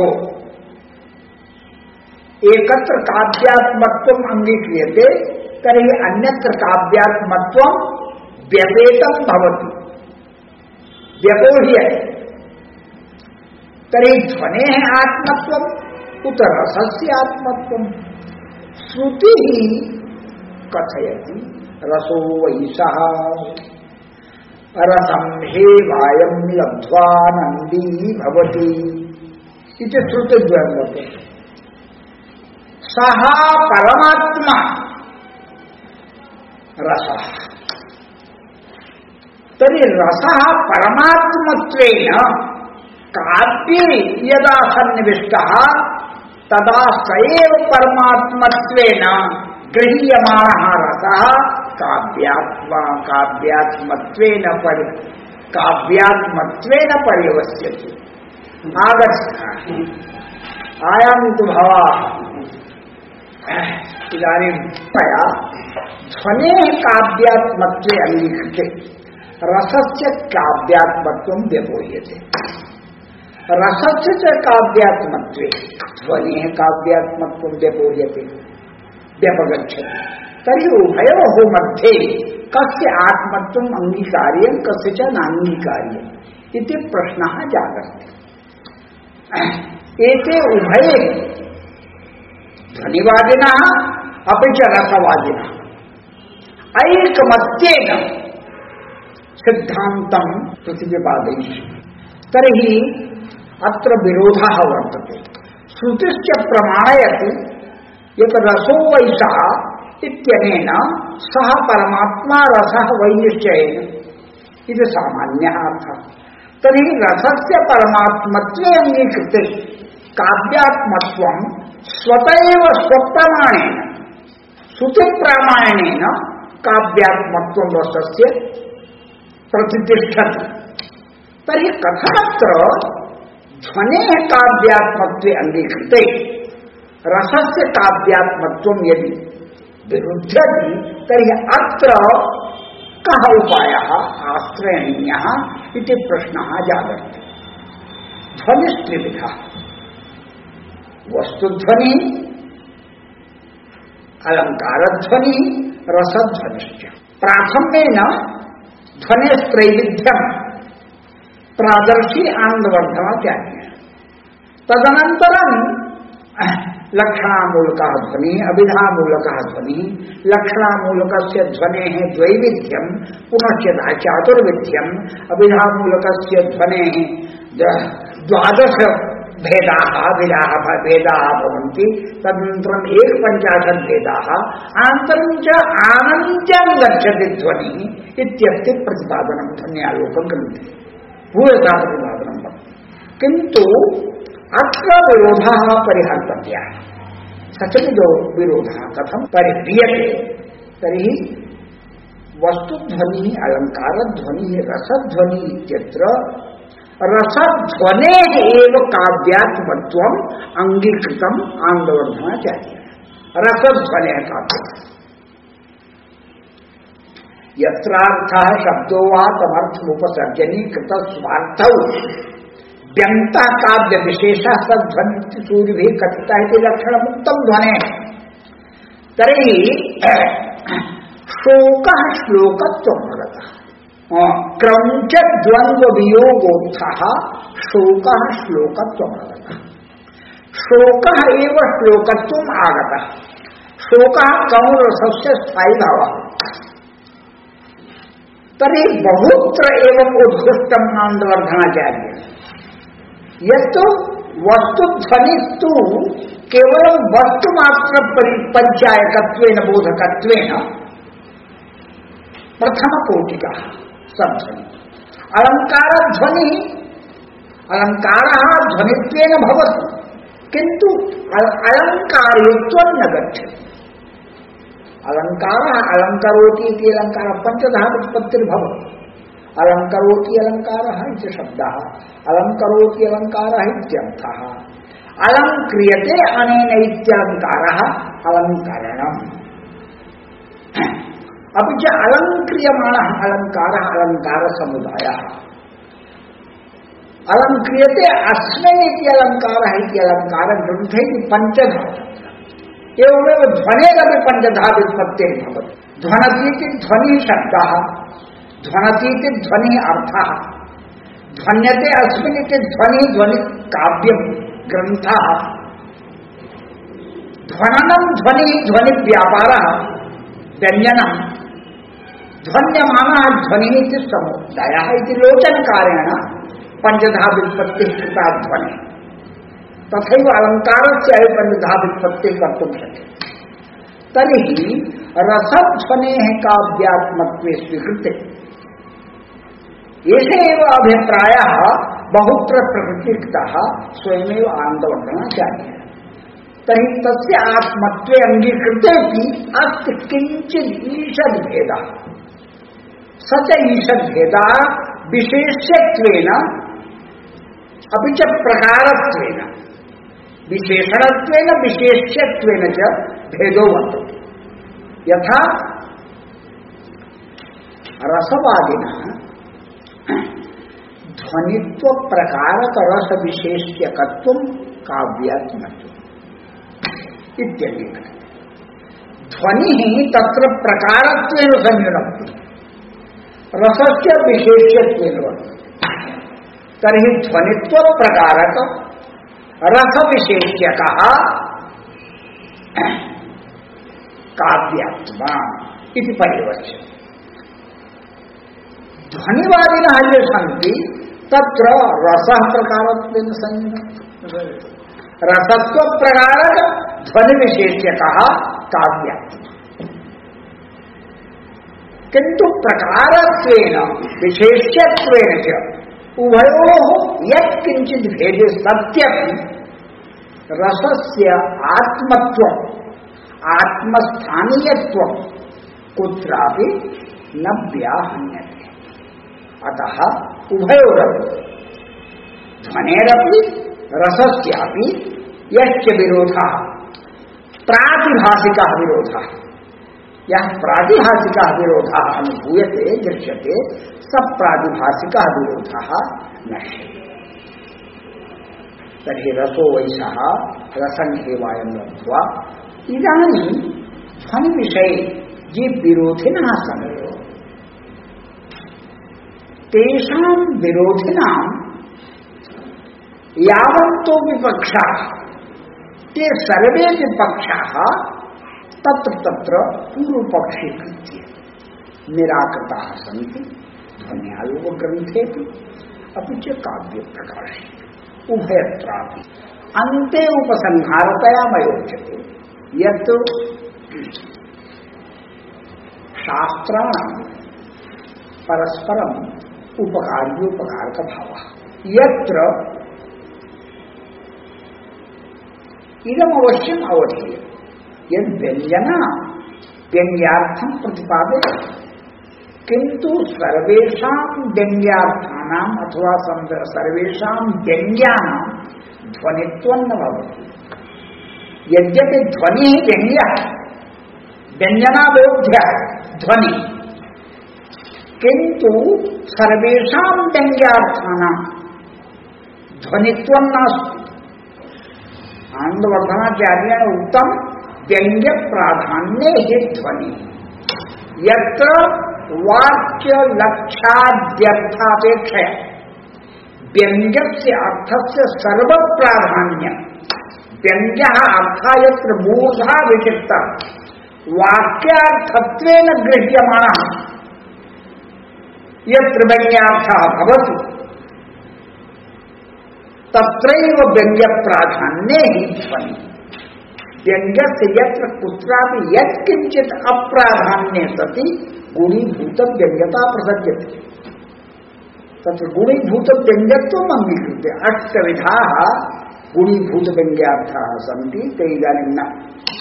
एकत्र काव्यात्मत्वम् अङ्गीक्रियते तर्हि अन्यत्र काव्यात्मत्वं व्यपेतं भवति व्यपोह्यते तर्हि ध्वनेः आत्मत्वम् उत रसस्य आत्मत्वम् श्रुतिः कथयति रसो वै सः रसं हेवायं लब्ध्वा नन्दी भवति इति श्रुतिद्वयं वर्तते सः परमात्मा रसः तर्हि रसः परमात्मत्वेन काव्ये यदा सन्निविष्टः तदा स एव परमात्मत्वेन गृह्यमाणः रसः काव्यात्मत्वेन पर्यवस्यते आयान्तु भवाः इदानीं तया ध्वनेः काव्यात्मत्वे अङ्गीकृते रसस्य काव्यात्मत्वं व्यपोह्यते रसस्य च काव्यात्मत्वे ध्वनि काव्यात्मत्वं व्यपोह्यते व्यपगच्छति तर्हि उभयोः मध्ये कस्य आत्मत्वम् अंगीकार्यं कस्य च नांगीकार्यम् इति प्रश्नः जागर्ति। एते उभये ध्वनिवादिनः अपि च रसवादिनः ऐकमत्येन सिद्धान्तं प्रतिपादयिष्यति। तर्हि अत्र विरोधः वर्तते। श्रुतिश्च प्रमाणयति यत् रसो वैशः इत्यनेन सः परमात्मा रसः वैनिश्चयेन इति सामान्यः अर्थः। तर्हि रसस्य परमात्मत्वे अंगीकृते काव्यात्मत्वं स्वतः एव स्वप्रमाणेन श्रुतिप्रामाण्येन काव्यात्मत्वं रसस्य प्रतिष्ठति। तर्हि कथमत्र ध्वनेः काव्यात्मत्वे अंगीकृते रसस्य काव्यात्मत्वं यदि विरुध्यति तर्हि अत्र कः उपायः आश्रयणीयः इति प्रश्नः जागर्ति। ध्वनिस्त्रिविधः वस्तुध्वनि अलंकारध्वनि रसध्वनिश्च। प्राथम्येन ध्वनिस्त्रैविध्यं प्रादर्शी आनंदवर्धनाचार्य तदनन्तरं लक्षणामूलकः ध्वनिः अभिधामूलकः ध्वनिः लक्षणामूलकस्य ध्वनेः द्वैविध्यं पुनश्च चातुर्विध्यम् अभिधामूलकस्य ध्वनेः द्वादश भेदाः भेदाः भवन्ति तदनन्तरम् एकपञ्चाशत् भेदाः अनन्तरं च आनन्द्यं गच्छति ध्वनिः इत्यस्य प्रतिपादनं ध्वन्यालोकं ग्रन्थे भूयसा प्रतिपादनं भवति। किन्तु अत्र विरोधः परिहर्तव्यः। सचमिदो विरोधः कथं परिह्रियते तर्हि वस्तुध्वनिः अलङ्कारध्वनिः रसध्वनिः इत्यत्र रसध्वनेः एव काव्यात्मत्वम् अंगीकृतम् आनन्दवर्धनाचार्येण। रसध्वनेः काव्यम् यत्रार्थः शब्दो वा तमर्थमुपसर्जनी कृतस्वार्थौ व्यंतः काव्य विशेषः सध्वनि सूर्यभिः कथितः इति लक्षणमुक्तं ध्वनेः। तर्हि शोकः श्लोकत्वं भवतः क्रौञ्च द्वन्द्ववियोगोत्थः शोकः श्लोकत्वं भवतः। शोकः एव श्लोकत्वम् आगतः। शोकः कौरसस्य स्थायीभावः। तर्हि बहुत्र एवम् उद्घुष्टम् आनन्दवर्धनाचार्येण यत् वस्तुध्वनिस्तु केवलं वस्तुमात्र परिपञ्चायकत्वेन बोधकत्वेन प्रथमकोटिकः सध्वनि। अलङ्कारध्वनिः अलङ्कारः ध्वनित्वेन भवति किन्तु अलङ्कार्यत्वं न गच्छति। अलङ्कारः अलङ्करोति इति अलङ्कारः पञ्चधा व्युत्पत्तिर्भवति। अलङ्करोति अलङ्कारः इति शब्दः अलङ्करोति अलङ्कारः इत्यर्थः। अलङ्क्रियते अनेन इत्यलङ्कारः अलङ्करणम्। अपि च अलङ्क्रियमाणः अलङ्कारः अलङ्कारसमुदायः। अलङ्क्रियते अस्मिन् इति अलङ्कारः इति अलङ्कारग्रन्थे पञ्चधा। एवमेव ध्वनेरपि पञ्चधा व्युत्पत्तिर्भवति। ध्वनतीति ध्वनिः शब्दः ध्वनतीति ध्वनिः अर्थः ध्वन्यते अस्मिन् इति ध्वनिः ध्वनिः काव्यं ग्रन्थः ध्वननं ध्वनिः ध्वनिव्यापारः व्यञ्जनं ध्वन्यमानः ध्वनिः इति समुदायः इति लोचनकारेण पञ्चधा व्युत्पत्तिः कृता ध्वनिः। तथैव अलङ्कारस्य पञ्चधा व्युत्पत्तिः कर्तुं शक्यते। तर्हि रसध्वनेः काव्यात्मत्वे स्वीकृते एष एव अभिप्रायः बहुत्र प्रकृतिकृतः स्वयमेव आनन्दवर्धनाचार्येण। तर्हि तस्य आत्मत्वे अंगीकृतेपि अस्ति किञ्चित् ईषद्भेदः। स च ईषद्भेदः विशेष्यत्वेन अपि च प्रकारत्वेन विशेषणत्वेन विशेष्यत्वेन च भेदो वर्तते। यथा रसवादिनः ध्वनित्व प्रकारक रस विशेष्यकत्व काव्यात्मत्व इत्यादि। ध्वनि तत्र प्रकारत्वेन संयुनक्ति रसस्य विशेष्यत्वेन वर्तते। तर्हि ध्वनित्व प्रकारक रस विशेष्यकः काव्यात्मा इति परिवर्च्यते। ध्वनिवादिनः ये सन्ति तत्र रसः प्रकारत्वेन संयुनक्ति, रसत्व प्रकारक ध्वनि विशेष्यकः काव्यात्मा। किंतु प्रकारत्वेन विशेष्यत्वेन च उभयोः यत्किंचित् भेदे सत्यपि रसस्य आत्मत्वम् आत्मस्थानीयत्वं कुत्रापि न व्याहन्यते। अतः उभयोरपि ध्वनेरपि रसस्यापि यश्च विरोधः प्रातिभासिकः विरोधः, यह प्रातिभासिकः विरोधः अनुभूयते दृश्यते, स प्रातिभासिकः विरोधः नश्यते। तर्हि रसो वैशः रसंहेवायं लब्ध्वा इदानीं ध्वनि विषये ये विरोधिनः सन्ति तेषां विरोधिनां यावन्तो विपक्षाः ते सर्वे विपक्षाः तत्र तत्र पूर्वपक्षीकृत्य निराकृताः सन्ति ध्वन्यालोकग्रन्थेऽपि अपि च काव्यप्रकाशे उभयत्रापि। अन्ते उपसंहारतया मयोच्यते यत् शास्त्राणां परस्परम् उपकार्योपकारकभावः यत्र इदमवश्यम् अवधेयम् यद् व्यञ्जना व्यङ्ग्यार्थं प्रतिपादयति, किन्तु सर्वेषां व्यङ्ग्यार्थानाम् अथवा सर्वेषां व्यङ्ग्यानां ध्वनित्वं न भवति। यद्यपि ध्वनिः व्यङ्ग्यः व्यञ्जनाबोध्यः ध्वनि, किन्तु सर्वेषां व्यङ्ग्यार्थानां ध्वनित्वं नास्ति। आनन्दवर्धनाचार्येण उक्तं व्यङ्ग्य प्राधान्ये हि ध्वनि यत्र वाच्य लक्ष्याद्यर्थापेक्षया व्यङ्ग्यस्य अर्थस्य सर्वप्राधान्यं व्यङ्ग्यः अर्थः यत्र मूर्धा विचित्तः वाक्यार्थत्वेन गृह्यमाणः यत्र व्यङ्ग्यार्थः भवति तत्रैव व्यङ्ग्यप्राधान्ये हि ध्वनि। व्यङ्ग्यस्य यत्र कुत्रापि यत्किञ्चित् अप्राधान्ये सति गुणीभूतव्यङ्ग्यता प्रसज्यते, तत्र गुणीभूतव्यङ्ग्यत्वम् अङ्गीक्रियते। अष्टविधाः गुणीभूतव्यङ्ग्यार्थाः सन्ति, ते इदानीं न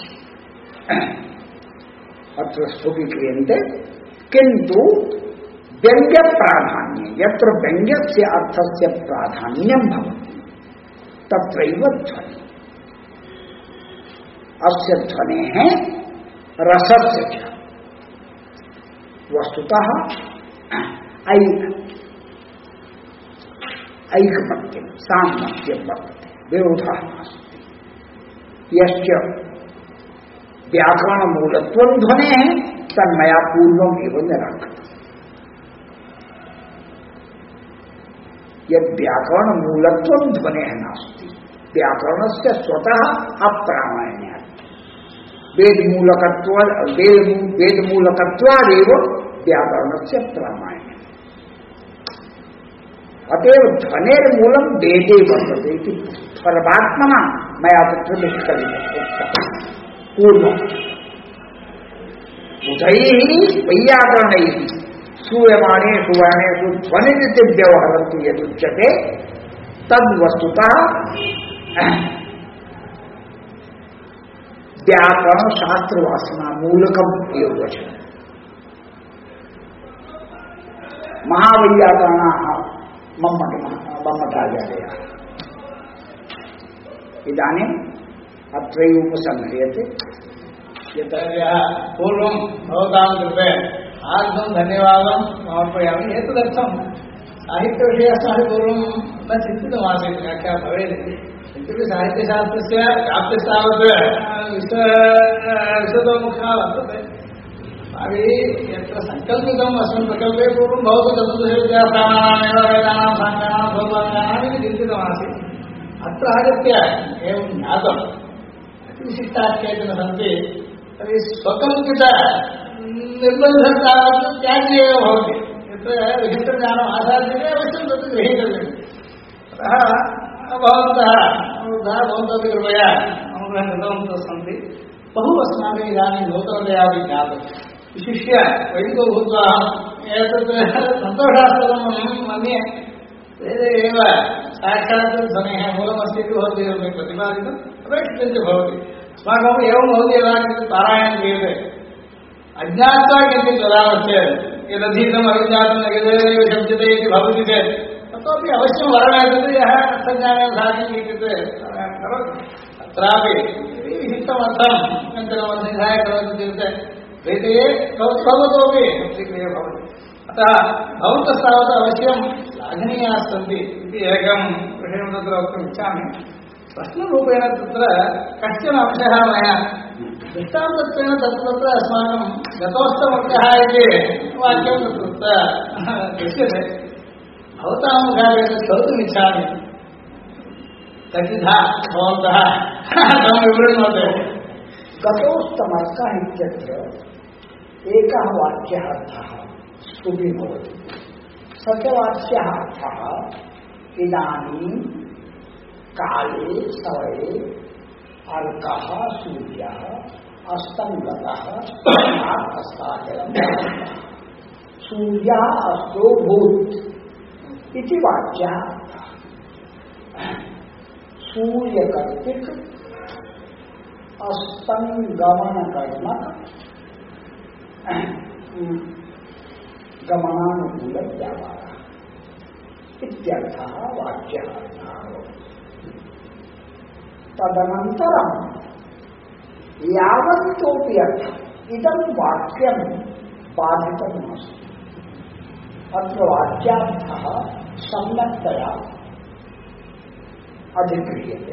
अत्र स्फुटीक्रियन्ते। किन्तु व्यङ्ग्यप्राधान्ये यत्र व्यङ्ग्यस्य अर्थस्य प्राधान्यं भवति तत्रैव ध्वनि। अस्य ध्वनेः रसस्य च वस्तुतः ऐकमत्यं सामर्थ्यं वर्तते, विरोधः नास्ति। यश्च व्याकरणमूलत्वं ध्वनेः तन्मया पूर्वम् एव निराकृतम्। यद् व्याकरणमूलत्वं ध्वनेः नास्ति, व्याकरणस्य स्वतः अप्रामाण्यात् वेदमूलकत्वादेव व्याकरणस्य प्रामाण्यम्। अतएव ध्वनेर्मूलं वेदे वर्तते इति सर्वात्मना मया तत्र निष्कर्षितम् पूर्वम्। बुधैः वैयाकरणैः श्रूयमाणेषु वर्णेषु ध्वनिरिति व्यवहरन्ति यदुच्यते तद्वस्तुतः व्याकरण शास्त्रवासना मूलकम् एव वचनम्। महावैयाकरणाः मम्मटाचार्याः इदानीम् अत्रैव उपसंह्रियते। पूर्वं भवतां कृते हार्दं धन्यवादं समर्पयामि। एतदर्थं साहित्यविषये अस्माभिः पूर्वं न चिन्तितमासीत् व्याख्या भवेत् इत्युक्ते साहित्यशास्त्रस्य व्याप्तिस्तावत् विश्वतोमुखः वर्तते अस्माभिः यत्र सङ्कल्पितम् अस्मिन् प्रकल्पे पूर्वं भवतु चतुर्दशविद्यास्थानामेव वेदानां साङ्ख्यानां भौतानाम् इति चिन्तितमासीत् अत्र आगत्य एवं ज्ञातम् अतिविशिष्टाः केचन सन्ति तर्हि स्वकल्पित निर्बन्धतावत् त्याज्य एव भवति यत्र विशिष्टज्ञानम् आसाद्यते अवश्यं तत् गृहीतव्यम् अतः भवन्तः कृपया अनुग्रहं कृतवन्तः सन्ति बहु अस्माभिः इदानीं नूतनतया अपि ज्ञातं विशिष्य वैदिको भूत्वा एतत् सन्तोषास्पदं मन्ये वेदे एव साक्षात् ध्वनेः मूलमस्ति इति भवद्भिः प्रतिपादितम् अपेक्षितं च भवति अस्माकम् एवं भवति यदा किञ्चित् पारायणं क्रियते अज्ञात्वा किञ्चित् वदामश्चेत् यदधीतम् अविज्ञातं न यदेव शब्दते इति भवति चेत् ततोपि अवश्यं वरणेतत् यः अर्थज्ञानेन साहाय्यं क्रियते करोति तत्रापि विशिष्टमर्थं चिन्तनमनुसन्धाय करोति चेत् प्रीते भवतोपि प्रतिक्रिया भवति अतः भवन्तस्तावत् अवश्यं श्लाघनीयाः सन्ति इति एकं विषयं तत्र वक्तुम् इच्छामि प्रश्नरूपेण तत्र कश्चन अंशः मया दृष्टान्तत्वेन तत्र अस्माकं गतोस्तमर्थः इति वाक्यं तत्र दृश्यते भवतां मुखादेन श्रोतुमिच्छामि कथिता भवन्तः तं विवृण्वते गतोस्तमर्थः इत्यत्र एकः वाक्यः अर्थः स्तुति भवति सत्यवाक्यः अर्थः इदानीं काले समये अर्कः सूर्यः अस्तं गतः सूर्यः अस्तो भूत् इति वाक्यः सूर्यकर्तिक अस्तं गमनकर्मक गमनानुकूल व्यापारः इत्यर्थः वाक्यः तदनन्तरं यावन्तोऽपि अर्थः इदं वाक्यं बाधितमस्ति अत्र वाक्यार्थः सम्यक्तया अधिक्रियते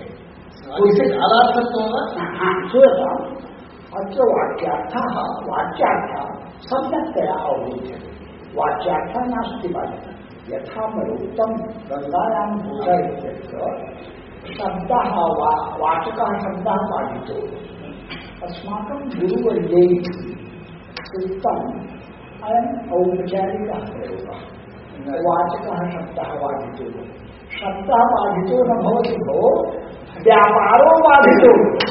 श्रूयताम् अत्र वाक्यार्थः सम्यक्तया अवगम्यते वाक्यार्थः नास्ति बाधितः यथा मरुक्तं गङ्गायां भूत इत्यत्र शब्दः वाचकः शब्दः बाधितो अस्माकं गुरुवर्यैः उक्तम् अयम् औपचारिकः प्रयोगः वाचकः शब्दः बाधितो शब्दः बाधितो न भवति भो व्यापारो बाधितो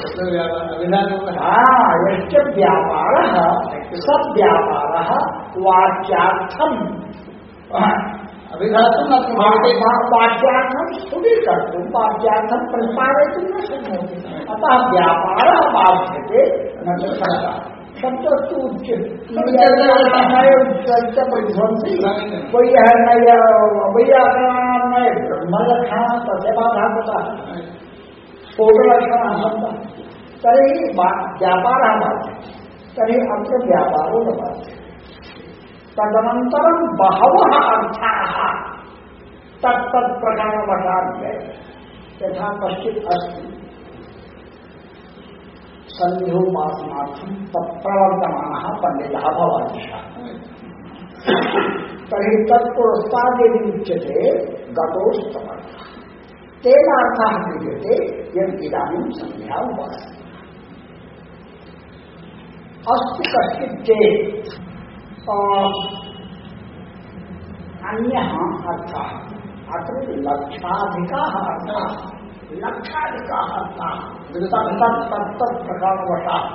यश्च व्यापारः सद्व्यापारः वाच्यार्थम् अभिधातुं न भवति वाच्यार्थं स्तुतीकर्तुं वाच्यार्थं प्रतिपादयितुं न शक्नोति अतः व्यापारः बाध्यते न च शब्दः शब्दस्तु उच्यते वैयाकरणान्वये ब्रह्मलक्षणः तस्य बाधः कृतः स्फोटलक्षणः शब्दः तर्हि व्यापारः बाध्यते तर्हि अत्र व्यापारो न बाध्यते तदनन्तरं बहवः अर्थाः तत्तत्प्रकरणवशात् यथा कश्चित् अस्ति सन्ध्योपासनार्थं तत्प्रवर्तमानः पण्डितः भवादिशः तर्हि तत्पुरस्ताद् यदि उच्यते गतोस्तमर्थः तेन अर्थः क्रियते यद् इदानीं सन्ध्या उपासना अस्ति कश्चित् चेत् अन्यः अर्थः अत्र लक्षाधिकाः अर्थाः तत्तत्प्रकारवशात्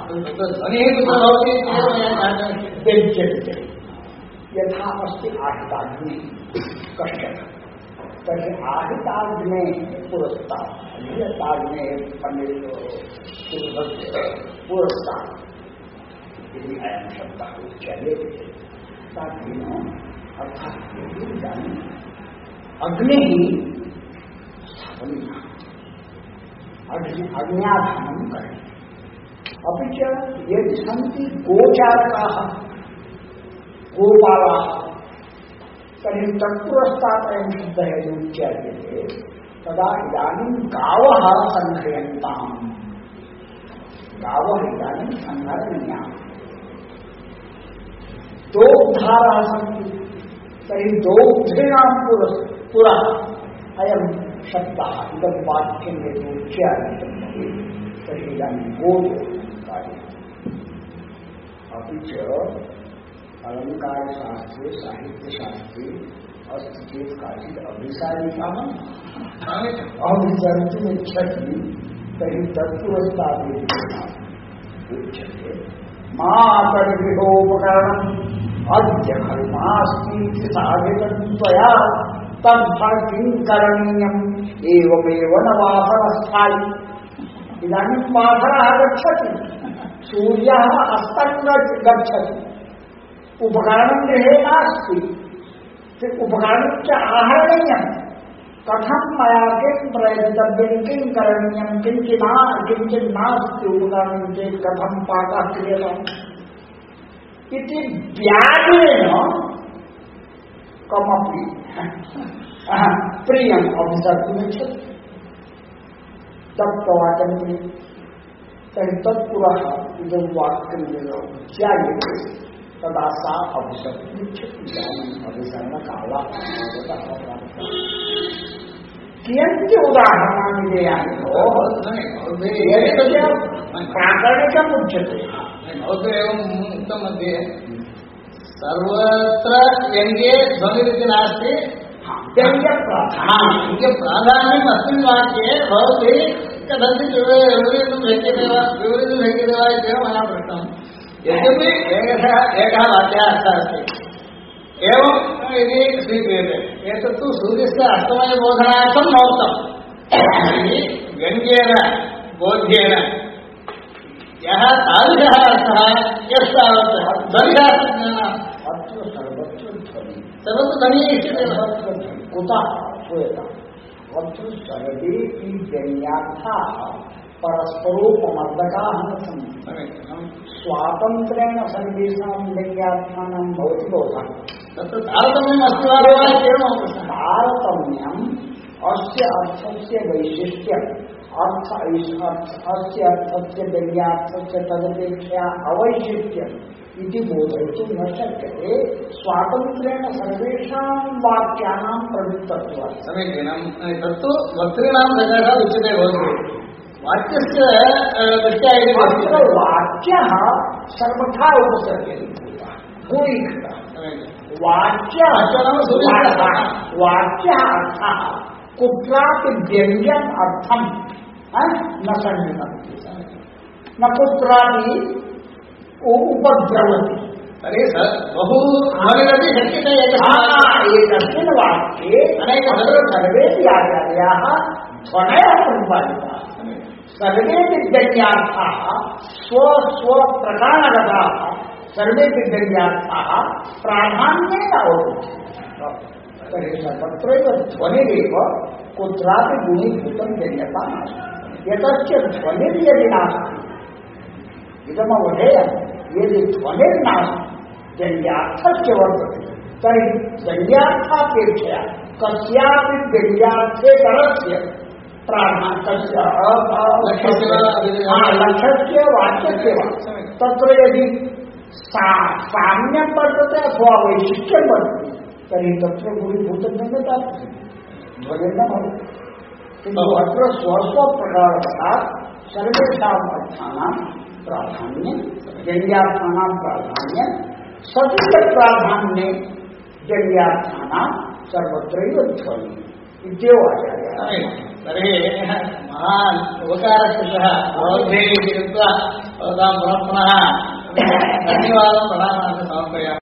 व्यज्यन्ते यथा अस्ति आहिताग्निः कश्चन तर्हि आहिताग्ने पुरस्तात् आहिताग्ने पुरस्तात् यदि अयं शब्दः उच्यते अर्थात् अग्निः स्थापनीयः अग्न्याधानं करणीयम् अपि च यदि सन्ति गोचारकाः गोपालाः तर्हि तत्पुरस्तात् शब्द है उच्यते तदा इदानीं गावः सङ्घयन्ताम् गावः इदानीं सङ्घरणीयाः दोग्धारः सन्ति तर्हि दोग्धेनां पुरः अयं शब्दः इदं वाक्यं यदि उच्चारितं भवेत् तर्हि इदानीं गोदोग्धकार्यम् अपि च अलङ्कारशास्त्रे साहित्यशास्त्रे अस्ति चेत् काचित् अभिसारिका अभिसर्तुमिच्छति तर्हि तत्पुरस्तादेन उच्यते मातर्गृहोपकरणम् अद्य कर्मास्तीति साधितं त्वया तद्भर किं करणीयम् एवमेव न वासरस्थायि इदानीं वासरः गच्छति सूर्यः अस्तं गच्छति उपकरणं गृहे नास्ति उपकरणञ्च आहरणीयं कथं मया किं प्रयतितव्यं किं करणीयं किञ्चित् नास्ति उपकरणं चेत् कथं पाकः क्रियताम् इति व्याजेन कमपि प्रियम् अभिसर्तुमिच्छति तत्त्ववाचन्ते तर्हि तत्पुरः इदं वाक्यं यदा उच्चार्यते तदा सा अभिसर्तुमिच्छति इदानीम् अभिसरणकालः कियन्ति उदाहरणानि देयानि प्राकरणिकम् उच्यते एवम् उक्तं मध्ये सर्वत्र व्यङ्ग्ये ध्वनिरिति नास्ति व्यङ्ग्यप्राधान्यम् अस्मिन् वाक्ये भवति कदाचित् विवरितुं शक्यते वा इत्येव मया पृष्टम् यद्यपि एकः वाक्यः अर्थः अस्ति एवम् इति स्वीक्रियते एतत्तु सूर्यस्य अस्तमयबोधनार्थं नोक्तम् व्यङ्ग्येन बोध्येन यः तादृशः अर्थः यस्तावत् ध्वनिशास्त्रज्ञानाम् सर्वत्र ध्वनिः इष्यते कुतः श्रूयताम् अत्र सर्वेपि व्यङ्ग्यार्थाः परस्परोपमर्दकाः न सन्ति स्वातन्त्र्येण सर्वेषां व्यङ्ग्यार्थानां भवति बोधः तत्र तारतम्यम् अस्ति वा तारतम्यम् अस्य अर्थस्य वैशिष्ट्यम् अस्य अर्थस्य व्यङ्ग्यार्थस्य तदपेक्षया अवैशिष्ट्यम् इति बोधयितुं न शक्यते स्वातन्त्र्येण सर्वेषां वाक्यानां प्रवृत्तत्वात् समीचीनं तत्तु वक्तॄणां सङ्ग्रहः उच्यते भवति वाक्यस्य दृष्ट्या वाक्यः सर्वथा उपसर्गेण भूयिष्ठः वाक्यः अर्थः कुत्रापि व्यङ्ग्यम् अर्थं न सन्निधत्ते न कुत्रापि उपद्रवति तर्हि बहु ध्वनिरपि शक्यते एकस्मिन् वाक्ये सर्वेपि आचार्याः ध्वनयः प्रतिपादिताः सर्वेपि व्यङ्ग्यार्थाः स्वप्रकारणगताः सर्वेपि व्यङ्ग्यार्थाः प्राधान्येन अवगच्छन्ति तर्हि सर्वत्रैव ध्वनिरेव कुत्रापि गुणीभूतं व्यङ्ग्यता नास्ति यतश्च ध्वनिर्यदि नास्ति इदमवधेयं यदि ध्वनिर्नास्ति व्यङ्ग्यार्थस्य वर्तते तर्हि व्यङ्ग्यार्थापेक्षया कस्यापि व्यङ्ग्यार्थे करस्य लक्ष्यस्य वाक्यस्य वा तत्र यदि साम्यं वर्तते अथवा वैशिष्ट्यं वर्तते तर्हि तत्र गुणीभूतं न ददाति ध्वनिर्न भवति किन्तु अत्र स्वस्वप्रकारवशात् सर्वेषाम् अर्थानां प्राधान्यं व्यङ्ग्यार्थानां प्राधान्यं सतिप्राधान्ये व्यङ्ग्यार्थानां सर्वत्रैव ध्वनिः इत्येव आचार्यः तर्हि महान् उपकारकृतः भवद्भिः इति कृत्वा भवतां पुनः पुनः धन्यवादं प्रणामान् समर्पयामि।